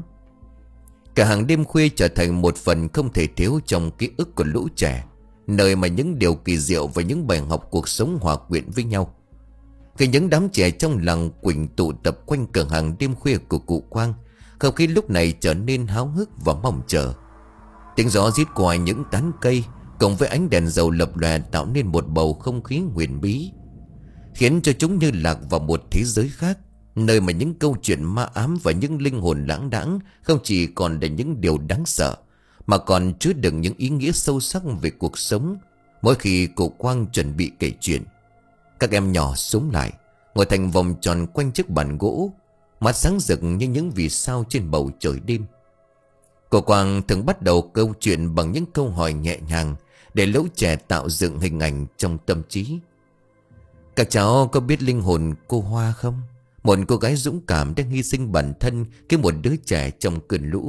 Cả hàng đêm khuya trở thành một phần không thể thiếu trong ký ức của lũ trẻ, nơi mà những điều kỳ diệu và những bài học cuộc sống hòa quyện với nhau. Khi những đám trẻ trong làng Quỳnh tụ tập quanh cửa hàng đêm khuya của cụ Quang, không khí lúc này trở nên háo hức và mong chờ. Tiếng gió rít qua những tán cây cộng với ánh đèn dầu lập lòe tạo nên một bầu không khí huyền bí, khiến cho chúng như lạc vào một thế giới khác, nơi mà những câu chuyện ma ám và những linh hồn lãng đãng không chỉ còn là những điều đáng sợ, mà còn chứa đựng những ý nghĩa sâu sắc về cuộc sống. Mỗi khi cụ Quang chuẩn bị kể chuyện, các em nhỏ xúm lại, ngồi thành vòng tròn quanh chiếc bàn gỗ, mắt sáng rực như những vì sao trên bầu trời đêm. Cô Quang thường bắt đầu câu chuyện bằng những câu hỏi nhẹ nhàng để lũ trẻ tạo dựng hình ảnh trong tâm trí. Các cháu có biết linh hồn cô Hoa không? Một cô gái dũng cảm đang hy sinh bản thân cứu một đứa trẻ trong cơn lũ.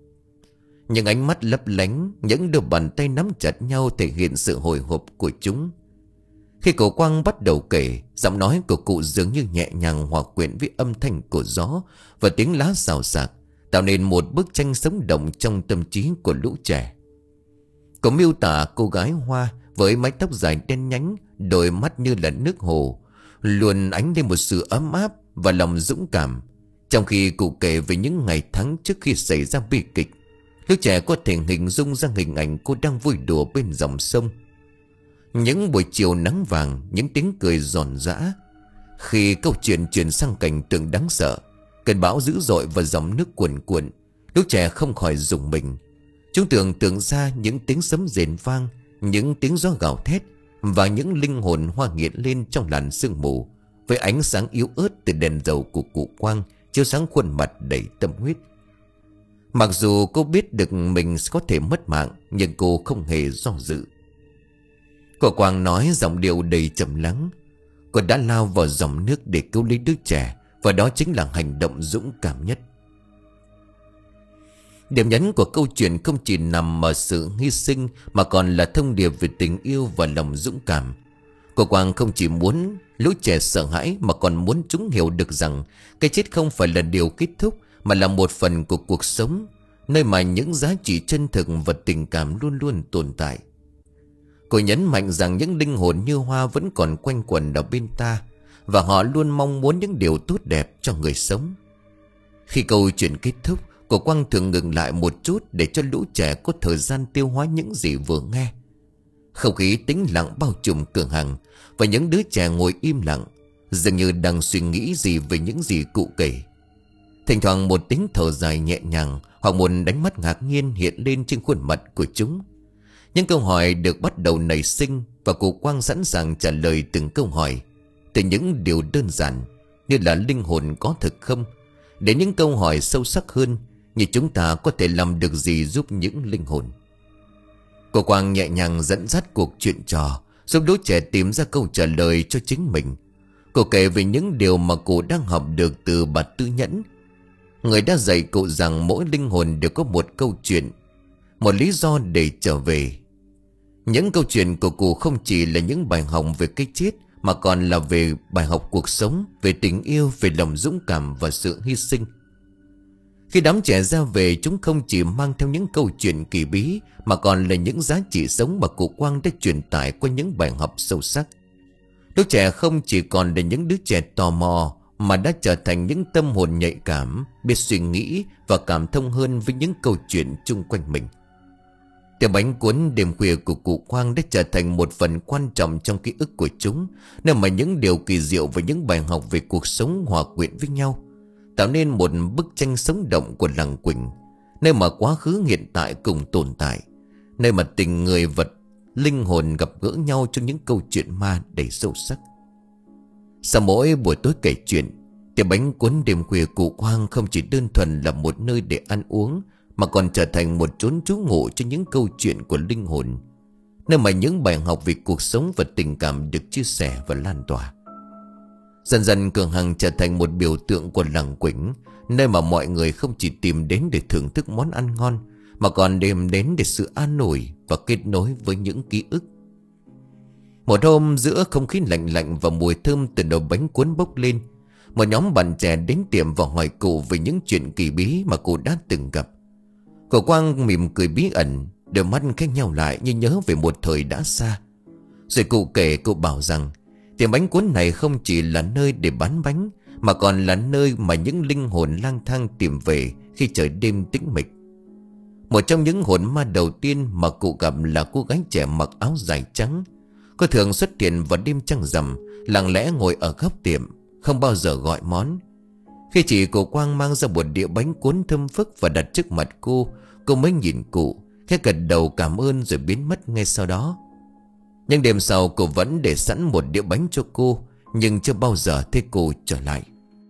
Những ánh mắt lấp lánh, những đôi bàn tay nắm chặt nhau thể hiện sự hồi hộp của chúng. Khi cô Quang bắt đầu kể, giọng nói của cụ dường như nhẹ nhàng hòa quyện với âm thanh của gió và tiếng lá xào xạc, tạo nên một bức tranh sống động trong tâm trí của lũ trẻ. Cô miêu tả cô gái Hoa với mái tóc dài đen nhánh, đôi mắt như là nước hồ, luôn ánh lên một sự ấm áp và lòng dũng cảm. Trong khi cụ kể về những ngày tháng trước khi xảy ra bi kịch, lũ trẻ có thể hình dung ra hình ảnh cô đang vui đùa bên dòng sông. Những buổi chiều nắng vàng, những tiếng cười giòn giã. Khi câu chuyện chuyển sang cảnh tượng đáng sợ, cơn bão dữ dội và dòng nước cuồn cuộn, lũ trẻ không khỏi rùng mình. Chúng tưởng tượng ra những tiếng sấm rền vang, những tiếng gió gào thét và những linh hồn hoa nghiện lên trong làn sương mù, với ánh sáng yếu ớt từ đèn dầu của cụ Quang chiếu sáng khuôn mặt đầy tâm huyết. Mặc dù cô biết được mình có thể mất mạng, nhưng cô không hề do dự. Cô Quang nói giọng điệu đầy trầm lắng. Cô đã lao vào dòng nước để cứu lấy đứa trẻ, và đó chính là hành động dũng cảm nhất. Điểm nhấn của câu chuyện không chỉ nằm ở sự hy sinh, mà còn là thông điệp về tình yêu và lòng dũng cảm. Cô Quang không chỉ muốn lũ trẻ sợ hãi, mà còn muốn chúng hiểu được rằng cái chết không phải là điều kết thúc, mà là một phần của cuộc sống, nơi mà những giá trị chân thực và tình cảm luôn luôn tồn tại. Cô nhấn mạnh rằng những linh hồn như Hoa vẫn còn quanh quẩn ở bên ta, và họ luôn mong muốn những điều tốt đẹp cho người sống. Khi câu chuyện kết thúc, cô Quang thường ngừng lại một chút để cho lũ trẻ có thời gian tiêu hóa những gì vừa nghe. Không khí tĩnh lặng bao trùm cửa hàng, và những đứa trẻ ngồi im lặng, dường như đang suy nghĩ gì về những gì cụ kể. Thỉnh thoảng một tiếng thở dài nhẹ nhàng hoặc một đánh mắt ngạc nhiên hiện lên trên khuôn mặt của chúng. Những câu hỏi được bắt đầu nảy sinh, và cụ Quang sẵn sàng trả lời từng câu hỏi, từ những điều đơn giản như là linh hồn có thực không, đến những câu hỏi sâu sắc hơn như chúng ta có thể làm được gì giúp những linh hồn. Cụ Quang nhẹ nhàng dẫn dắt cuộc chuyện trò, giúp đứa trẻ tìm ra câu trả lời cho chính mình. Cô kể về những điều mà cụ đang học được từ bà Tư Nhẫn, người đã dạy cụ rằng mỗi linh hồn đều có một câu chuyện, một lý do để trở về. Những câu chuyện của cụ không chỉ là những bài học về cái chết, mà còn là về bài học cuộc sống, về tình yêu, về lòng dũng cảm và sự hy sinh. Khi đám trẻ ra về, chúng không chỉ mang theo những câu chuyện kỳ bí mà còn là những giá trị sống mà cụ Quang đã truyền tải qua những bài học sâu sắc. Đứa trẻ không chỉ còn là những đứa trẻ tò mò mà đã trở thành những tâm hồn nhạy cảm, biết suy nghĩ và cảm thông hơn với những câu chuyện chung quanh mình. Tiệm bánh cuốn đêm khuya của cụ Quang đã trở thành một phần quan trọng trong ký ức của chúng, nơi mà những điều kỳ diệu và những bài học về cuộc sống hòa quyện với nhau, tạo nên một bức tranh sống động của làng Quỳnh, nơi mà quá khứ hiện tại cùng tồn tại, nơi mà tình người vật, linh hồn gặp gỡ nhau trong những câu chuyện ma đầy sâu sắc. Sau mỗi buổi tối kể chuyện, tiệm bánh cuốn đêm khuya cụ Quang không chỉ đơn thuần là một nơi để ăn uống, mà còn trở thành một chốn trú ngụ cho những câu chuyện của linh hồn, nơi mà những bài học về cuộc sống và tình cảm được chia sẻ và lan tỏa. Dần dần cửa hàng trở thành một biểu tượng của làng Quỳnh, nơi mà mọi người không chỉ tìm đến để thưởng thức món ăn ngon, mà còn đem đến để sự an ủi và kết nối với những ký ức. Một hôm, giữa không khí lạnh lạnh và mùi thơm từ nồi bánh cuốn bốc lên, một nhóm bạn trẻ đến tiệm và hỏi cụ về những chuyện kỳ bí mà cụ đã từng gặp. Cụ Quang mỉm cười bí ẩn, đôi mắt khẽ nhau lại như nhớ về một thời đã xa. Rồi cụ kể, cụ bảo rằng tiệm bánh cuốn này không chỉ là nơi để bán bánh, mà còn là nơi mà những linh hồn lang thang tìm về khi trời đêm tĩnh mịch. Một trong những hồn ma đầu tiên mà cụ gặp là cô gái trẻ mặc áo dài trắng. Cô thường xuất hiện vào đêm trăng rằm, lặng lẽ ngồi ở góc tiệm, không bao giờ gọi món. Khi chị cụ Quang mang ra một đĩa bánh cuốn thơm phức và đặt trước mặt cô, cô mới nhìn cụ, khẽ gật đầu cảm ơn rồi biến mất ngay sau đó. Nhưng đêm sau cô vẫn để sẵn một đĩa bánh cho cô, nhưng chưa bao giờ thấy cô trở lại.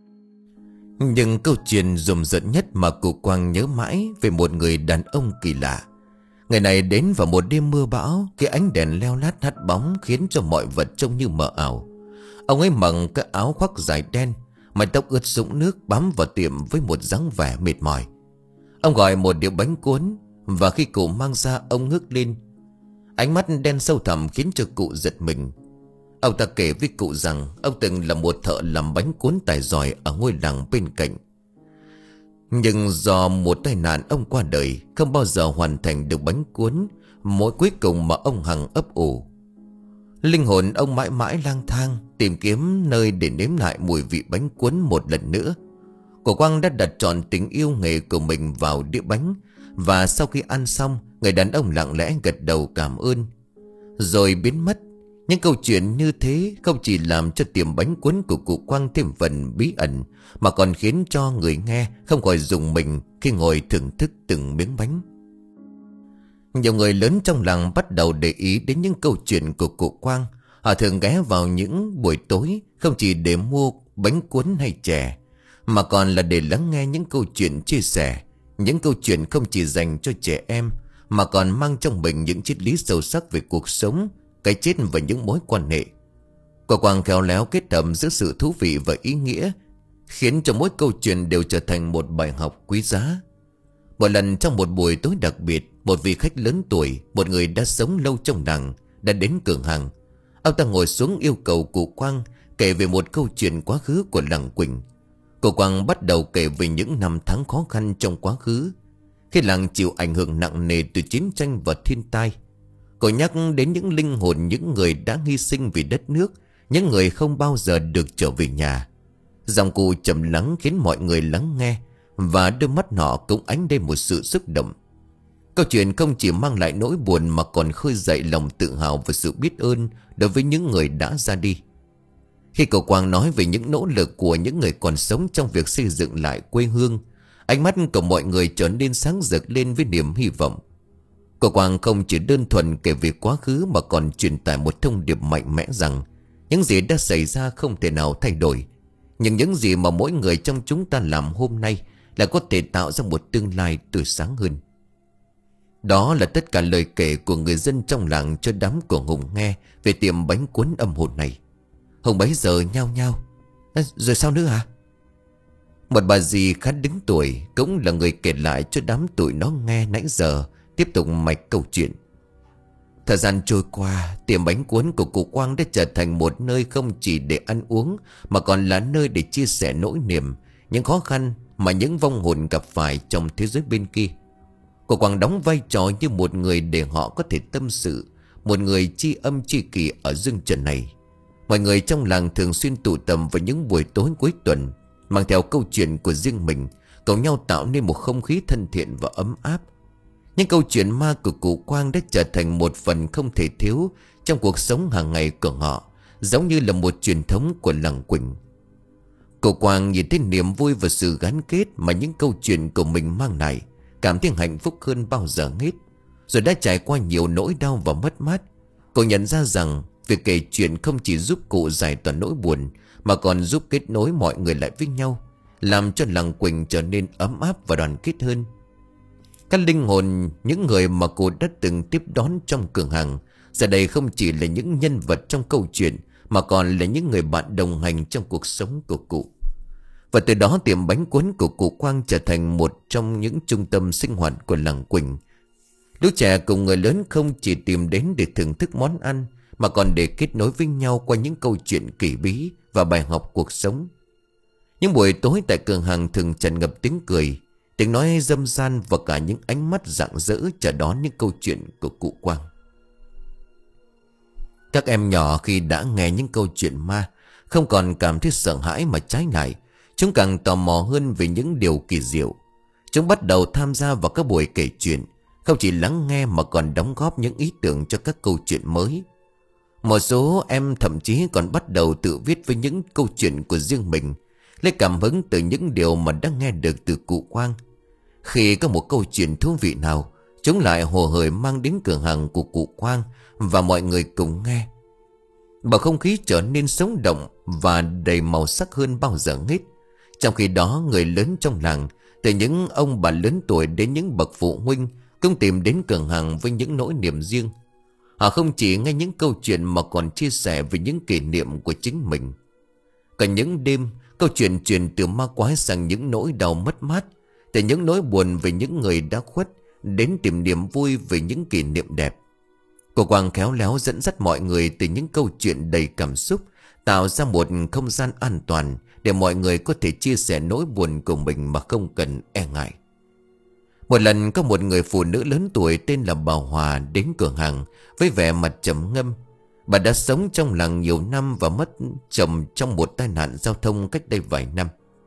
Nhưng câu chuyện rùng rợn nhất mà cụ Quang nhớ mãi về một người đàn ông kỳ lạ. Người này đến vào một đêm mưa bão, cái ánh đèn leo lát hắt bóng khiến cho mọi vật trông như mờ ảo. Ông ấy mặc cái áo khoác dài đen, mái tóc ướt sũng nước bám vào tiệm với một dáng vẻ mệt mỏi. Ông gọi một đĩa bánh cuốn, và khi cụ mang ra, ông ngước lên. Ánh mắt đen sâu thẳm khiến cho cụ giật mình. Ông ta kể với cụ rằng ông từng là một thợ làm bánh cuốn tài giỏi ở ngôi làng bên cạnh. Nhưng do một tai nạn ông qua đời, không bao giờ hoàn thành được bánh cuốn, mỗi cuối cùng mà ông hằng ấp ủ. Linh hồn ông mãi mãi lang thang tìm kiếm nơi để nếm lại mùi vị bánh cuốn một lần nữa. Cụ Quang đã đặt trọn tình yêu nghề của mình vào đĩa bánh, và sau khi ăn xong, người đàn ông lặng lẽ gật đầu cảm ơn rồi biến mất. Những câu chuyện như thế không chỉ làm cho tiệm bánh cuốn của cụ Quang thêm phần bí ẩn, mà còn khiến cho người nghe không khỏi rùng mình khi ngồi thưởng thức từng miếng bánh. Nhiều người lớn trong làng bắt đầu để ý đến những câu chuyện của cụ Quang. Họ thường ghé vào những buổi tối không chỉ để mua bánh cuốn hay chè, mà còn là để lắng nghe những câu chuyện chia sẻ. Những câu chuyện không chỉ dành cho trẻ em, mà còn mang trong mình những triết lý sâu sắc về cuộc sống, cái chết và những mối quan hệ. Cụ Quang khéo léo kết hợp giữa sự thú vị và ý nghĩa, khiến cho mỗi câu chuyện đều trở thành một bài học quý giá. Một lần trong một buổi tối đặc biệt, một vị khách lớn tuổi, một người đã sống lâu trong làng, đã đến cửa hàng. Ông ta ngồi xuống yêu cầu cụ Quang kể về một câu chuyện quá khứ của làng Quỳnh. Cụ Quang bắt đầu kể về những năm tháng khó khăn trong quá khứ, khi làng chịu ảnh hưởng nặng nề từ chiến tranh và thiên tai. Cô nhắc đến những linh hồn những người đã hy sinh vì đất nước, những người không bao giờ được trở về nhà. Giọng cụ trầm lắng khiến mọi người lắng nghe, và đôi mắt họ cũng ánh lên một sự xúc động. Câu chuyện không chỉ mang lại nỗi buồn mà còn khơi dậy lòng tự hào và sự biết ơn đối với những người đã ra đi. Khi cậu Quang nói về những nỗ lực của những người còn sống trong việc xây dựng lại quê hương, ánh mắt của mọi người trở nên sáng rực lên với niềm hy vọng. Cậu Quang không chỉ đơn thuần kể về quá khứ, mà còn truyền tải một thông điệp mạnh mẽ rằng những gì đã xảy ra không thể nào thay đổi, nhưng những gì mà mỗi người trong chúng ta làm hôm nay là có thể tạo ra một tương lai tươi sáng hơn. Đó là tất cả lời kể của người dân trong làng cho đám của Hùng nghe về tiệm bánh cuốn âm hồn này. Hùng bấy giờ nhao nhao: à, rồi sao nữa hả? Một bà dì khá đứng tuổi, cũng là người kể lại cho đám tụi nó nghe nãy giờ, tiếp tục mạch câu chuyện. Thời gian trôi qua, tiệm bánh cuốn của cụ Quang đã trở thành một nơi không chỉ để ăn uống mà còn là nơi để chia sẻ nỗi niềm, những khó khăn mà những vong hồn gặp phải trong thế giới bên kia. Cụ Quang đóng vai trò như một người để họ có thể tâm sự, một người tri âm tri kỷ ở dương trần này. Mọi người trong làng thường xuyên tụ tập vào những buổi tối cuối tuần, mang theo câu chuyện của riêng mình, cùng nhau tạo nên một không khí thân thiện và ấm áp. Những câu chuyện ma của cụ Quang đã trở thành một phần không thể thiếu trong cuộc sống hàng ngày của họ, giống như là một truyền thống của làng Quỳnh. Cụ Quang nhìn thấy niềm vui và sự gắn kết mà những câu chuyện của mình mang lại, cảm thấy hạnh phúc hơn bao giờ hết. Rồi đã trải qua nhiều nỗi đau và mất mát, cô nhận ra rằng việc kể chuyện không chỉ giúp cụ giải tỏa nỗi buồn mà còn giúp kết nối mọi người lại với nhau, làm cho làng Quỳnh trở nên ấm áp và đoàn kết hơn. Các linh hồn, những người mà cụ đã từng tiếp đón trong cửa hàng, giờ đây không chỉ là những nhân vật trong câu chuyện mà còn là những người bạn đồng hành trong cuộc sống của cụ. Và từ đó tiệm bánh cuốn của cụ Quang trở thành một trong những trung tâm sinh hoạt của làng Quỳnh. Lũ trẻ cùng người lớn không chỉ tìm đến để thưởng thức món ăn mà còn để kết nối với nhau qua những câu chuyện kỳ bí và bài học cuộc sống. Những buổi tối tại cửa hàng thường tràn ngập tiếng cười, tiếng nói dâm gian và cả những ánh mắt rạng rỡ chờ đón những câu chuyện của cụ Quang. Các em nhỏ khi đã nghe những câu chuyện ma không còn cảm thấy sợ hãi mà trái lại, chúng càng tò mò hơn về những điều kỳ diệu. Chúng bắt đầu tham gia vào các buổi kể chuyện, không chỉ lắng nghe mà còn đóng góp những ý tưởng cho các câu chuyện mới. Một số em thậm chí còn bắt đầu tự viết với những câu chuyện của riêng mình, lấy cảm hứng từ những điều mà đã nghe được từ cụ Quang. Khi có một câu chuyện thú vị nào, chúng lại hồ hởi mang đến cửa hàng của cụ Quang và mọi người cùng nghe. Bầu không khí trở nên sống động và đầy màu sắc hơn bao giờ hết. Trong khi đó, người lớn trong làng, từ những ông bà lớn tuổi đến những bậc phụ huynh, cũng tìm đến cửa hàng với những nỗi niềm riêng. Họ không chỉ nghe những câu chuyện mà còn chia sẻ về những kỷ niệm của chính mình. Cả những đêm, câu chuyện truyền từ ma quái sang những nỗi đau mất mát, từ những nỗi buồn về những người đã khuất đến tìm niềm vui về những kỷ niệm đẹp. Cô Quang khéo léo dẫn dắt mọi người từ những câu chuyện đầy cảm xúc, tạo ra một không gian an toàn để mọi người có thể chia sẻ nỗi buồn của mình mà không cần e ngại. Một lần có một người phụ nữ lớn tuổi tên là bà Hòa đến cửa hàng với vẻ mặt trầm ngâm. Bà đã sống trong làng nhiều năm và mất chồng trong một tai nạn giao thông cách đây vài năm.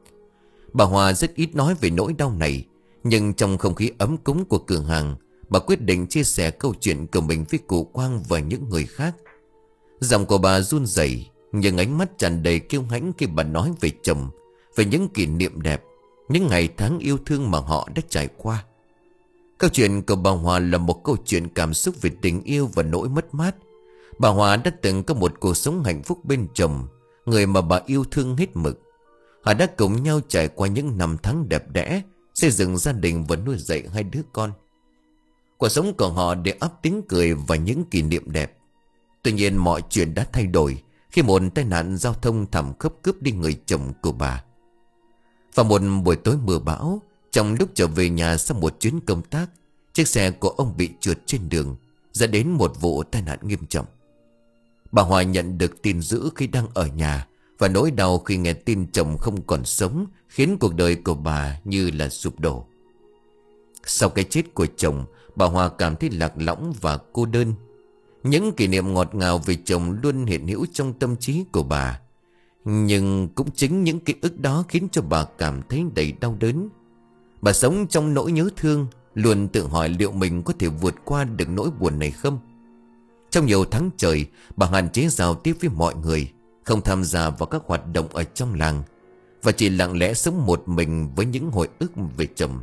Bà Hòa rất ít nói về nỗi đau này, nhưng trong không khí ấm cúng của cửa hàng, bà quyết định chia sẻ câu chuyện của mình với cụ Quang và những người khác. Giọng của bà run rẩy, nhưng ánh mắt tràn đầy kiêu hãnh khi bà nói về chồng, về những kỷ niệm đẹp, những ngày tháng yêu thương mà họ đã trải qua. Câu chuyện của bà Hòa là một câu chuyện cảm xúc về tình yêu và nỗi mất mát. Bà Hòa đã từng có một cuộc sống hạnh phúc bên chồng, người mà bà yêu thương hết mực. Họ đã cùng nhau trải qua những năm tháng đẹp đẽ, xây dựng gia đình và nuôi dạy hai đứa con. Cuộc sống của họ để ắp tiếng cười và những kỷ niệm đẹp. Tuy nhiên mọi chuyện đã thay đổi khi một tai nạn giao thông thảm khốc cướp đi người chồng của bà. Vào một buổi tối mưa bão, trong lúc trở về nhà sau một chuyến công tác, chiếc xe của ông bị trượt trên đường, dẫn đến một vụ tai nạn nghiêm trọng. Bà Hòa nhận được tin dữ khi đang ở nhà, và nỗi đau khi nghe tin chồng không còn sống khiến cuộc đời của bà như là sụp đổ. Sau cái chết của chồng, bà Hòa cảm thấy lạc lõng và cô đơn. Những kỷ niệm ngọt ngào về chồng luôn hiện hữu trong tâm trí của bà. Nhưng cũng chính những ký ức đó khiến cho bà cảm thấy đầy đau đớn. Bà sống trong nỗi nhớ thương, luôn tự hỏi liệu mình có thể vượt qua được nỗi buồn này không. Trong nhiều tháng trời, bà hạn chế giao tiếp với mọi người, không tham gia vào các hoạt động ở trong làng, và chỉ lặng lẽ sống một mình với những hồi ức về chồng.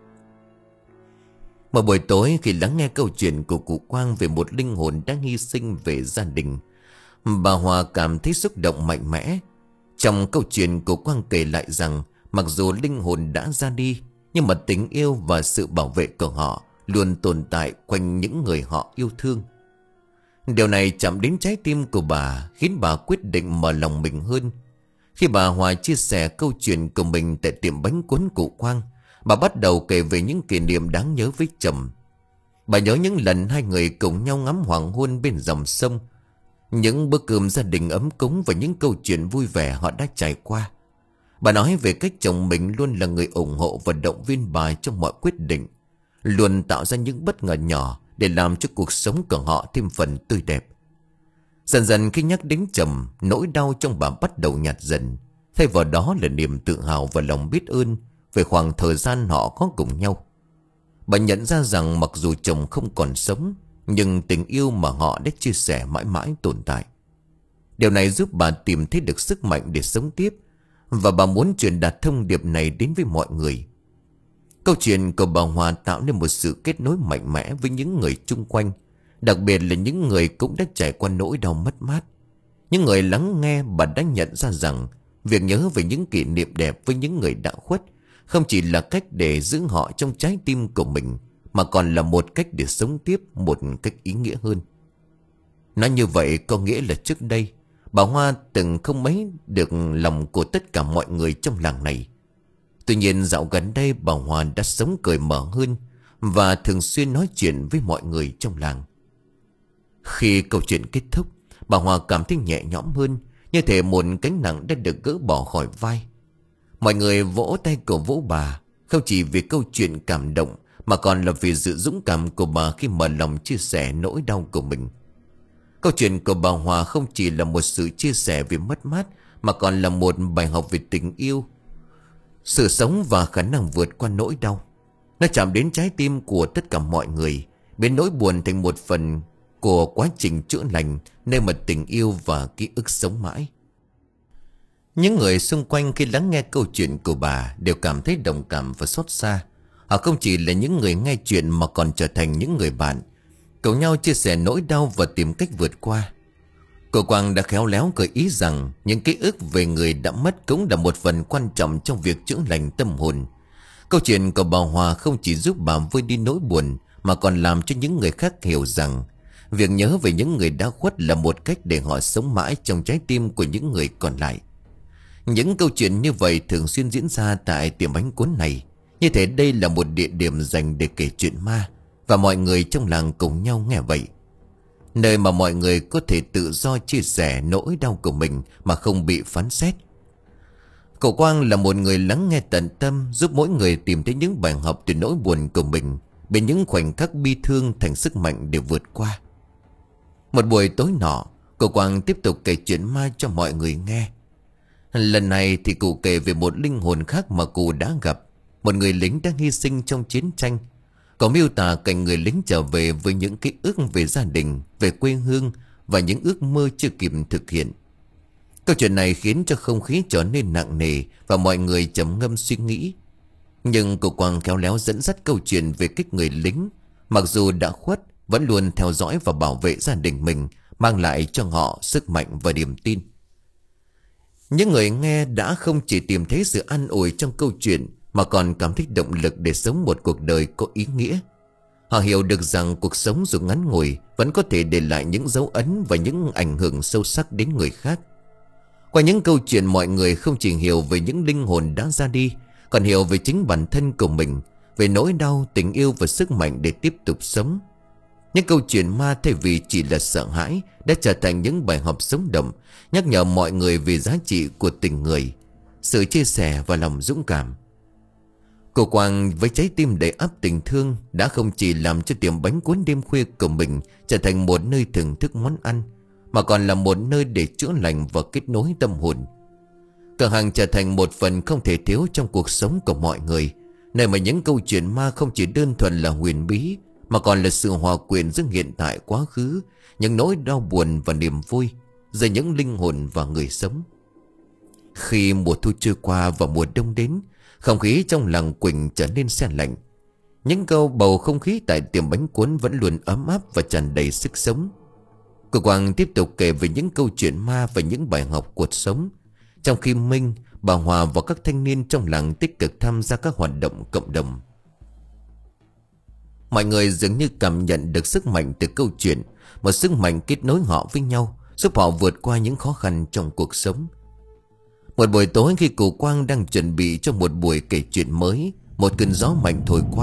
Một buổi tối, khi lắng nghe câu chuyện của cụ Quang về một linh hồn đang hy sinh về gia đình, bà Hòa cảm thấy xúc động mạnh mẽ. Trong câu chuyện, cụ Quang kể lại rằng mặc dù linh hồn đã ra đi, nhưng mà tình yêu và sự bảo vệ của họ luôn tồn tại quanh những người họ yêu thương. Điều này chạm đến trái tim của bà, khiến bà quyết định mở lòng mình hơn. Khi bà Hòa chia sẻ câu chuyện của mình tại tiệm bánh cuốn cụ Quang, bà bắt đầu kể về những kỷ niệm đáng nhớ với chồng. Bà nhớ những lần hai người cùng nhau ngắm hoàng hôn bên dòng sông, những bữa cơm gia đình ấm cúng và những câu chuyện vui vẻ họ đã trải qua. Bà nói về cách chồng mình luôn là người ủng hộ và động viên bà trong mọi quyết định, luôn tạo ra những bất ngờ nhỏ để làm cho cuộc sống của họ thêm phần tươi đẹp. Dần dần khi nhắc đến chồng, nỗi đau trong bà bắt đầu nhạt dần, thay vào đó là niềm tự hào và lòng biết ơn về khoảng thời gian họ có cùng nhau. Bà nhận ra rằng mặc dù chồng không còn sống, nhưng tình yêu mà họ đã chia sẻ mãi mãi tồn tại. Điều này giúp bà tìm thấy được sức mạnh để sống tiếp, và bà muốn truyền đạt thông điệp này đến với mọi người. Câu chuyện của bà Hòa tạo nên một sự kết nối mạnh mẽ với những người chung quanh, đặc biệt là những người cũng đã trải qua nỗi đau mất mát. Những người lắng nghe, bà đã nhận ra rằng việc nhớ về những kỷ niệm đẹp với những người đã khuất không chỉ là cách để giữ họ trong trái tim của mình, mà còn là một cách để sống tiếp một cách ý nghĩa hơn. Nói như vậy có nghĩa là trước đây bà Hoa từng không mấy được lòng của tất cả mọi người trong làng này. Tuy nhiên dạo gần đây bà Hoa đã sống cởi mở hơn và thường xuyên nói chuyện với mọi người trong làng. Khi câu chuyện kết thúc, bà Hoa cảm thấy nhẹ nhõm hơn, như thể một gánh nặng đã được gỡ bỏ khỏi vai. Mọi người vỗ tay cổ vũ bà, không chỉ vì câu chuyện cảm động, mà còn là vì sự dũng cảm của bà khi mở lòng chia sẻ nỗi đau của mình. Câu chuyện của bà Hòa không chỉ là một sự chia sẻ về mất mát, mà còn là một bài học về tình yêu, sự sống và khả năng vượt qua nỗi đau. Nó chạm đến trái tim của tất cả mọi người, biến nỗi buồn thành một phần của quá trình chữa lành, nơi mà tình yêu và ký ức sống mãi. Những người xung quanh khi lắng nghe câu chuyện của bà đều cảm thấy đồng cảm và xót xa. Họ không chỉ là những người nghe chuyện mà còn trở thành những người bạn, cùng nhau chia sẻ nỗi đau và tìm cách vượt qua. Cô Quang đã khéo léo gợi ý rằng những ký ức về người đã mất cũng là một phần quan trọng trong việc chữa lành tâm hồn. Câu chuyện của bà Hòa không chỉ giúp bà vơi đi nỗi buồn, mà còn làm cho những người khác hiểu rằng việc nhớ về những người đã khuất là một cách để họ sống mãi trong trái tim của những người còn lại. Những câu chuyện như vậy thường xuyên diễn ra tại tiệm bánh cuốn này. Như thế đây là một địa điểm dành để kể chuyện ma, và mọi người trong làng cùng nhau nghe vậy. Nơi mà mọi người có thể tự do chia sẻ nỗi đau của mình mà không bị phán xét. Cậu Quang là một người lắng nghe tận tâm, giúp mỗi người tìm thấy những bài học từ nỗi buồn của mình, biến những khoảnh khắc bi thương thành sức mạnh để vượt qua. Một buổi tối nọ, cậu Quang tiếp tục kể chuyện ma cho mọi người nghe. Lần này thì cụ kể về một linh hồn khác mà cụ đã gặp, một người lính đang hy sinh trong chiến tranh. Cậu miêu tả cảnh người lính trở về với những ký ức về gia đình, về quê hương và những ước mơ chưa kịp thực hiện. Câu chuyện này khiến cho không khí trở nên nặng nề và mọi người trầm ngâm suy nghĩ. Nhưng cậu Quang khéo léo dẫn dắt câu chuyện về cách người lính, mặc dù đã khuất, vẫn luôn theo dõi và bảo vệ gia đình mình, mang lại cho họ sức mạnh và niềm tin. Những người nghe đã không chỉ tìm thấy sự an ủi trong câu chuyện, mà còn cảm thấy động lực để sống một cuộc đời có ý nghĩa. Họ hiểu được rằng cuộc sống dù ngắn ngủi vẫn có thể để lại những dấu ấn và những ảnh hưởng sâu sắc đến người khác. Qua những câu chuyện, mọi người không chỉ hiểu về những linh hồn đã ra đi, còn hiểu về chính bản thân của mình, về nỗi đau, tình yêu và sức mạnh để tiếp tục sống. Những câu chuyện ma thay vì chỉ là sợ hãi đã trở thành những bài học sống động, nhắc nhở mọi người về giá trị của tình người, sự chia sẻ và lòng dũng cảm. Cô Quang với trái tim đầy ắp tình thương đã không chỉ làm cho tiệm bánh cuốn đêm khuya của mình trở thành một nơi thưởng thức món ăn, mà còn là một nơi để chữa lành và kết nối tâm hồn. Cửa hàng trở thành một phần không thể thiếu trong cuộc sống của mọi người, nơi mà những câu chuyện ma không chỉ đơn thuần là huyền bí, mà còn là sự hòa quyện giữa hiện tại, quá khứ, những nỗi đau buồn và niềm vui, giữa những linh hồn và người sống. Khi mùa thu trôi qua và mùa đông đến, không khí trong làng Quỳnh trở nên se lạnh. Những câu bầu không khí tại tiệm bánh cuốn vẫn luôn ấm áp và tràn đầy sức sống. Cô Quang tiếp tục kể về những câu chuyện ma và những bài học cuộc sống, trong khi Minh, bà Hòa và các thanh niên trong làng tích cực tham gia các hoạt động cộng đồng. Mọi người dường như cảm nhận được sức mạnh từ câu chuyện, một sức mạnh kết nối họ với nhau, giúp họ vượt qua những khó khăn trong cuộc sống. Một buổi tối khi cụ Quang đang chuẩn bị cho một buổi kể chuyện mới, một cơn gió mạnh thổi qua,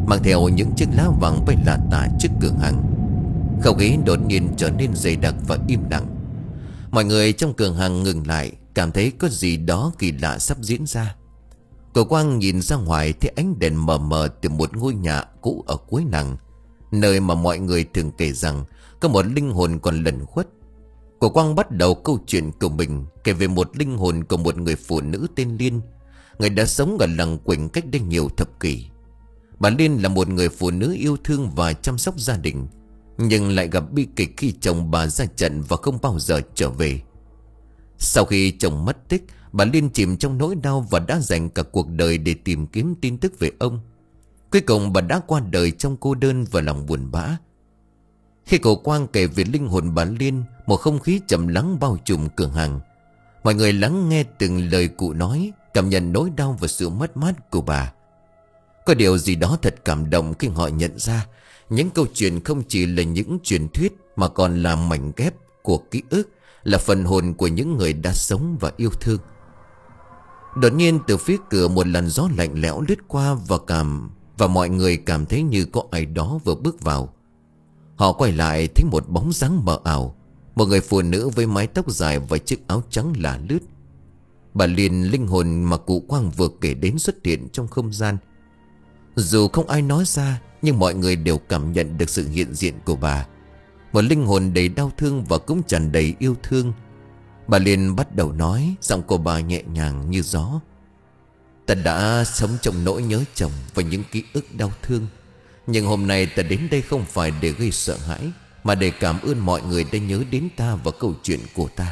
mang theo những chiếc lá vàng bay lả tả trước cửa hàng. Không khí đột nhiên trở nên dày đặc và im lặng. Mọi người trong cửa hàng ngừng lại, cảm thấy có gì đó kỳ lạ sắp diễn ra. Cậu Quang nhìn ra ngoài thấy ánh đèn mờ mờ từ một ngôi nhà cũ ở cuối làng, nơi mà mọi người thường kể rằng có một linh hồn còn lẩn khuất. Cậu Quang bắt đầu câu chuyện của mình, kể về một linh hồn của một người phụ nữ tên Liên. Người đã sống ở làng Quỳnh cách đây nhiều thập kỷ. Bà Liên là một người phụ nữ yêu thương và chăm sóc gia đình, nhưng lại gặp bi kịch khi chồng bà ra trận và không bao giờ trở về. Sau khi chồng mất tích, bà Liên chìm trong nỗi đau và đã dành cả cuộc đời để tìm kiếm tin tức về ông. Cuối cùng bà đã qua đời trong cô đơn và lòng buồn bã. Khi cậu Quang kể về linh hồn bà Liên, một không khí trầm lắng bao trùm cửa hàng. Mọi người lắng nghe từng lời cụ nói, cảm nhận nỗi đau và sự mất mát của bà. Có điều gì đó thật cảm động khi họ nhận ra những câu chuyện không chỉ là những truyền thuyết mà còn là mảnh ghép của ký ức, là phần hồn của những người đã sống và yêu thương. Đột nhiên từ phía cửa một làn gió lạnh lẽo lướt qua và cảm và mọi người cảm thấy như có ai đó vừa bước vào. Họ quay lại thấy một bóng dáng mờ ảo, một người phụ nữ với mái tóc dài và chiếc áo trắng lả lướt. Bà Liên, linh hồn mà cụ Quang vừa kể đến, xuất hiện trong không gian. Dù không ai nói ra, nhưng mọi người đều cảm nhận được sự hiện diện của bà. Một linh hồn đầy đau thương và cũng tràn đầy yêu thương. Bà Liên bắt đầu nói, giọng của bà nhẹ nhàng như gió. Ta đã sống trong nỗi nhớ chồng và những ký ức đau thương, nhưng hôm nay ta đến đây không phải để gây sợ hãi, mà để cảm ơn mọi người đã nhớ đến ta và câu chuyện của ta.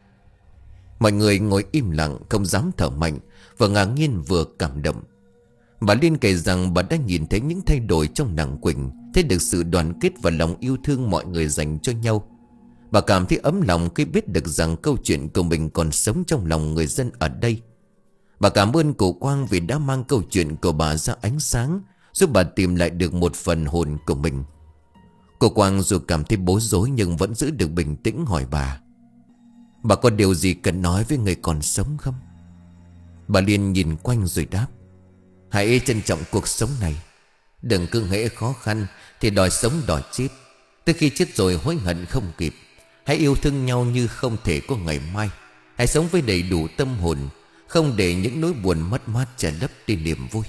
Mọi người ngồi im lặng, không dám thở mạnh, và ngạc nhiên vừa cảm động. Bà Liên kể rằng bà đã nhìn thấy những thay đổi trong làng Quỳnh, thấy được sự đoàn kết và lòng yêu thương mọi người dành cho nhau. Bà cảm thấy ấm lòng khi biết được rằng câu chuyện của mình còn sống trong lòng người dân ở đây. Bà cảm ơn cụ Quang vì đã mang câu chuyện của bà ra ánh sáng, giúp bà tìm lại được một phần hồn của mình. Cụ Quang dù cảm thấy bối rối nhưng vẫn giữ được bình tĩnh, hỏi bà: Bà có điều gì cần nói với người còn sống không? Bà Liên nhìn quanh rồi đáp: Hãy trân trọng cuộc sống này. Đừng cứ hễ khó khăn thì đòi sống đòi chết. Tới khi chết rồi hối hận không kịp. Hãy yêu thương nhau như không thể có ngày mai. Hãy sống với đầy đủ tâm hồn, không để những nỗi buồn mất mát che lấp đi niềm vui.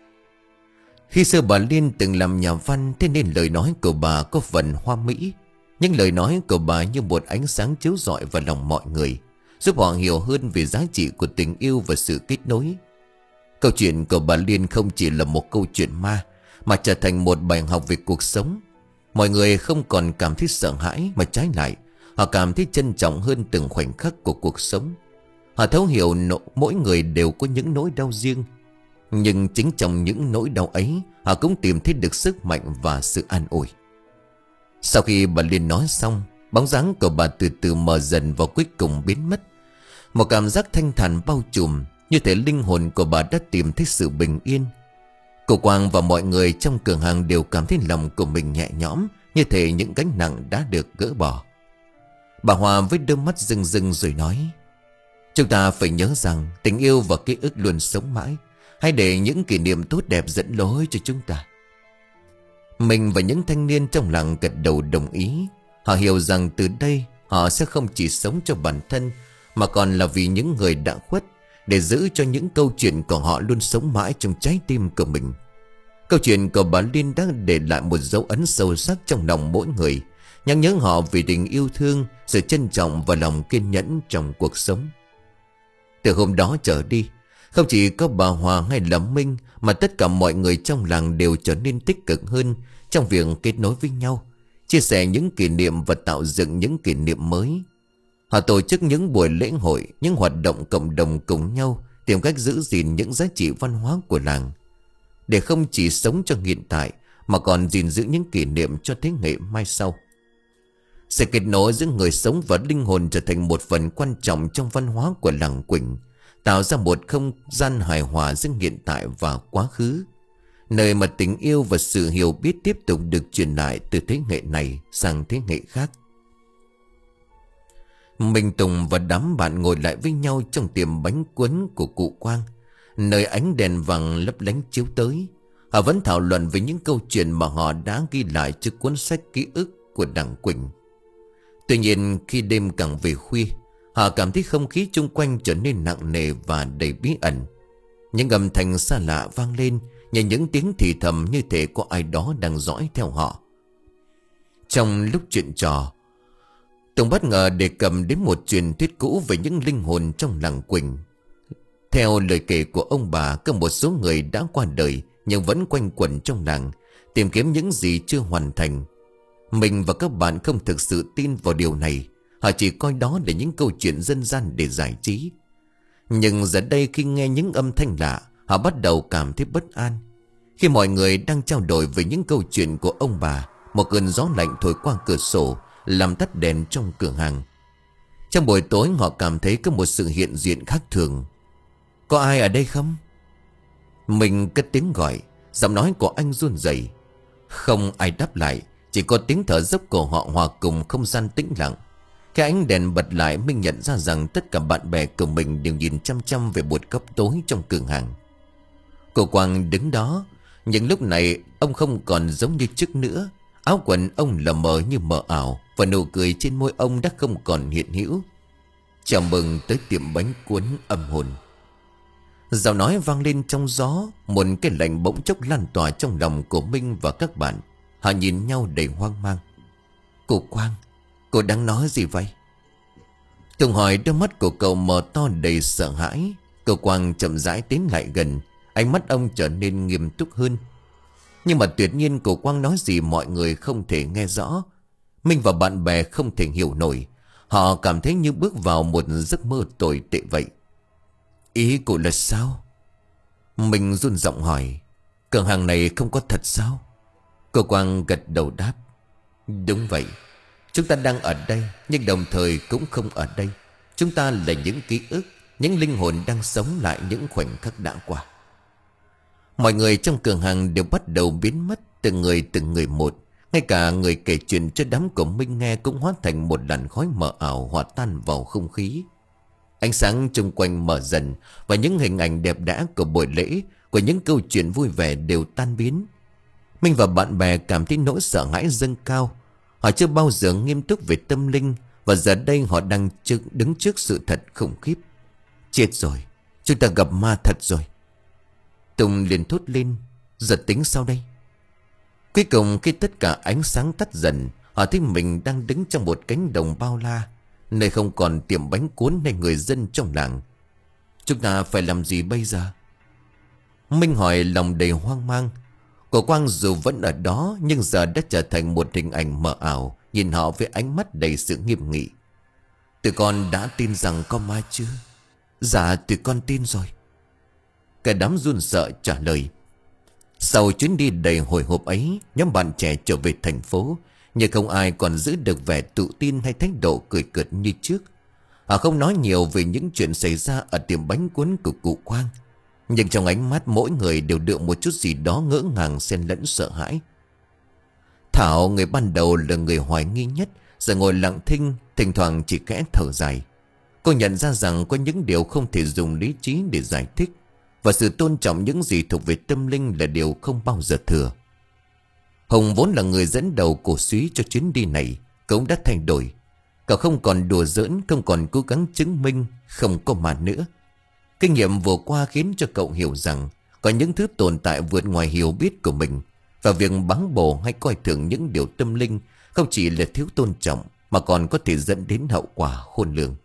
Khi xưa bà Liên từng làm nhà văn, thế nên lời nói của bà có phần hoa mỹ. Những lời nói của bà như một ánh sáng chiếu rọi vào lòng mọi người, giúp họ hiểu hơn về giá trị của tình yêu và sự kết nối. Câu chuyện của bà Liên không chỉ là một câu chuyện ma, mà trở thành một bài học về cuộc sống. Mọi người không còn cảm thấy sợ hãi, mà trái lại họ cảm thấy trân trọng hơn từng khoảnh khắc của cuộc sống. Họ thấu hiểu nỗi, mỗi người đều có những nỗi đau riêng, nhưng chính trong những nỗi đau ấy, họ cũng tìm thấy được sức mạnh và sự an ủi. Sau khi bà Liên nói xong, bóng dáng của bà từ từ mờ dần và cuối cùng biến mất. Một cảm giác thanh thản bao trùm, như thể linh hồn của bà đã tìm thấy sự bình yên. Cụ Quang và mọi người trong cửa hàng đều cảm thấy lòng của mình nhẹ nhõm, như thể những gánh nặng đã được gỡ bỏ. Bà Hòa với đôi mắt rưng rưng rồi nói: Chúng ta phải nhớ rằng tình yêu và ký ức luôn sống mãi. Hãy để những kỷ niệm tốt đẹp dẫn lối cho chúng ta. Mình và những thanh niên trong làng gật đầu đồng ý. Họ hiểu rằng từ đây họ sẽ không chỉ sống cho bản thân, mà còn là vì những người đã khuất, để giữ cho những câu chuyện của họ luôn sống mãi trong trái tim của mình. Câu chuyện của bà Liên đã để lại một dấu ấn sâu sắc trong lòng mỗi người, nhắc nhớ họ về tình yêu thương, sự trân trọng và lòng kiên nhẫn trong cuộc sống. Từ hôm đó trở đi, không chỉ có bà Hòa hay là Minh, mà tất cả mọi người trong làng đều trở nên tích cực hơn trong việc kết nối với nhau, chia sẻ những kỷ niệm và tạo dựng những kỷ niệm mới. Họ tổ chức những buổi lễ hội, những hoạt động cộng đồng cùng nhau, tìm cách giữ gìn những giá trị văn hóa của làng, để không chỉ sống cho hiện tại, mà còn gìn giữ những kỷ niệm cho thế hệ mai sau. Sự kết nối giữa người sống và linh hồn trở thành một phần quan trọng trong văn hóa của làng Quỳnh, tạo ra một không gian hài hòa giữa hiện tại và quá khứ, nơi mà tình yêu và sự hiểu biết tiếp tục được truyền lại từ thế hệ này sang thế hệ khác. Minh Tùng và đám bạn ngồi lại với nhau trong tiệm bánh cuốn của cụ Quang, nơi ánh đèn vàng lấp lánh chiếu tới. Họ vẫn thảo luận về những câu chuyện mà họ đã ghi lại trước cuốn sách ký ức của Đặng Quỳnh. Tuy nhiên khi đêm càng về khuya, họ cảm thấy không khí chung quanh trở nên nặng nề và đầy bí ẩn. Những âm thanh xa lạ vang lên, như những tiếng thì thầm, như thể có ai đó đang dõi theo họ. Trong lúc chuyện trò, Tùng bất ngờ đề cập đến một truyền thuyết cũ về những linh hồn trong làng Quỳnh. Theo lời kể của ông bà, có một số người đã qua đời nhưng vẫn quanh quẩn trong làng, tìm kiếm những gì chưa hoàn thành. Mình và các bạn không thực sự tin vào điều này. Họ chỉ coi đó là những câu chuyện dân gian để giải trí. Nhưng giờ đây khi nghe những âm thanh lạ, họ bắt đầu cảm thấy bất an. Khi mọi người đang trao đổi về những câu chuyện của ông bà, một cơn gió lạnh thổi qua cửa sổ, làm tắt đèn trong cửa hàng. Trong buổi tối họ cảm thấy có một sự hiện diện khác thường. Có ai ở đây không? Mình cất tiếng gọi. Giọng nói của anh run rẩy. Không ai đáp lại, chỉ có tiếng thở dốc của họ hòa cùng không gian tĩnh lặng. Khi ánh đèn bật lại, Minh nhận ra rằng tất cả bạn bè của mình đều nhìn chăm chăm về một góc tối trong cửa hàng. Cô Quang đứng đó, nhưng lúc này ông không còn giống như trước nữa. Áo quần ông lờ mờ như mờ ảo, và nụ cười trên môi ông đã không còn hiện hữu. Chào mừng tới tiệm bánh cuốn âm hồn. Giọng nói vang lên trong gió. Một cái lạnh bỗng chốc lan tỏa trong lòng của Minh và các bạn. Họ nhìn nhau đầy hoang mang. Cô Quang, cô đang nói gì vậy? Tùng hỏi, đôi mắt của cậu mở to đầy sợ hãi. Cô Quang chậm rãi tiến lại gần. Ánh mắt ông trở nên nghiêm túc hơn. Nhưng mà tuyệt nhiên cô Quang nói gì mọi người không thể nghe rõ. Minh và bạn bè không thể hiểu nổi. Họ cảm thấy như bước vào một giấc mơ tồi tệ vậy. Ý cô là sao? Mình run giọng hỏi. Cửa hàng này không có thật sao? Cô Quang gật đầu đáp. Đúng vậy. Chúng ta đang ở đây, nhưng đồng thời cũng không ở đây. Chúng ta là những ký ức, những linh hồn đang sống lại những khoảnh khắc đã qua. Mọi người trong cửa hàng đều bắt đầu biến mất, từng người từng người một. Ngay cả người kể chuyện cho đám của Minh nghe cũng hóa thành một làn khói mờ ảo hòa tan vào không khí. Ánh sáng chung quanh mở dần, và những hình ảnh đẹp đẽ của buổi lễ, của những câu chuyện vui vẻ đều tan biến. Minh và bạn bè cảm thấy nỗi sợ hãi dâng cao. Họ chưa bao giờ nghiêm túc về tâm linh, và giờ đây họ đang đứng trước sự thật khủng khiếp. Chết rồi, chúng ta gặp ma thật rồi. Tùng liền thốt lên. Giờ tính sau đây? Cuối cùng khi tất cả ánh sáng tắt dần, họ thấy mình đang đứng trong một cánh đồng bao la, nơi không còn tiệm bánh cuốn hay người dân trong làng. Chúng ta phải làm gì bây giờ? Minh hỏi lòng đầy hoang mang. Cô Quang dù vẫn ở đó, nhưng giờ đã trở thành một hình ảnh mờ ảo, nhìn họ với ánh mắt đầy sự nghiêm nghị. Tụi con đã tin rằng có ma chưa? Dạ tụi con tin rồi. Cả đám run sợ trả lời. Sau chuyến đi đầy hồi hộp ấy, nhóm bạn trẻ trở về thành phố, nhưng không ai còn giữ được vẻ tự tin hay thái độ cười cợt như trước. Họ không nói nhiều về những chuyện xảy ra ở tiệm bánh cuốn của cụ Quang, nhưng trong ánh mắt mỗi người đều đượm một chút gì đó ngỡ ngàng xen lẫn sợ hãi. Thảo, người ban đầu là người hoài nghi nhất, giờ ngồi lặng thinh, thỉnh thoảng chỉ khẽ thở dài. Cô nhận ra rằng có những điều không thể dùng lý trí để giải thích, và sự tôn trọng những gì thuộc về tâm linh là điều không bao giờ thừa. Hùng vốn là người dẫn đầu cổ súy cho chuyến đi này, cũng đã thay đổi. Cậu không còn đùa giỡn, không còn cố gắng chứng minh không có ma nữa. Kinh nghiệm vừa qua khiến cho cậu hiểu rằng có những thứ tồn tại vượt ngoài hiểu biết của mình, và việc báng bổ hay coi thường những điều tâm linh không chỉ là thiếu tôn trọng, mà còn có thể dẫn đến hậu quả khôn lường.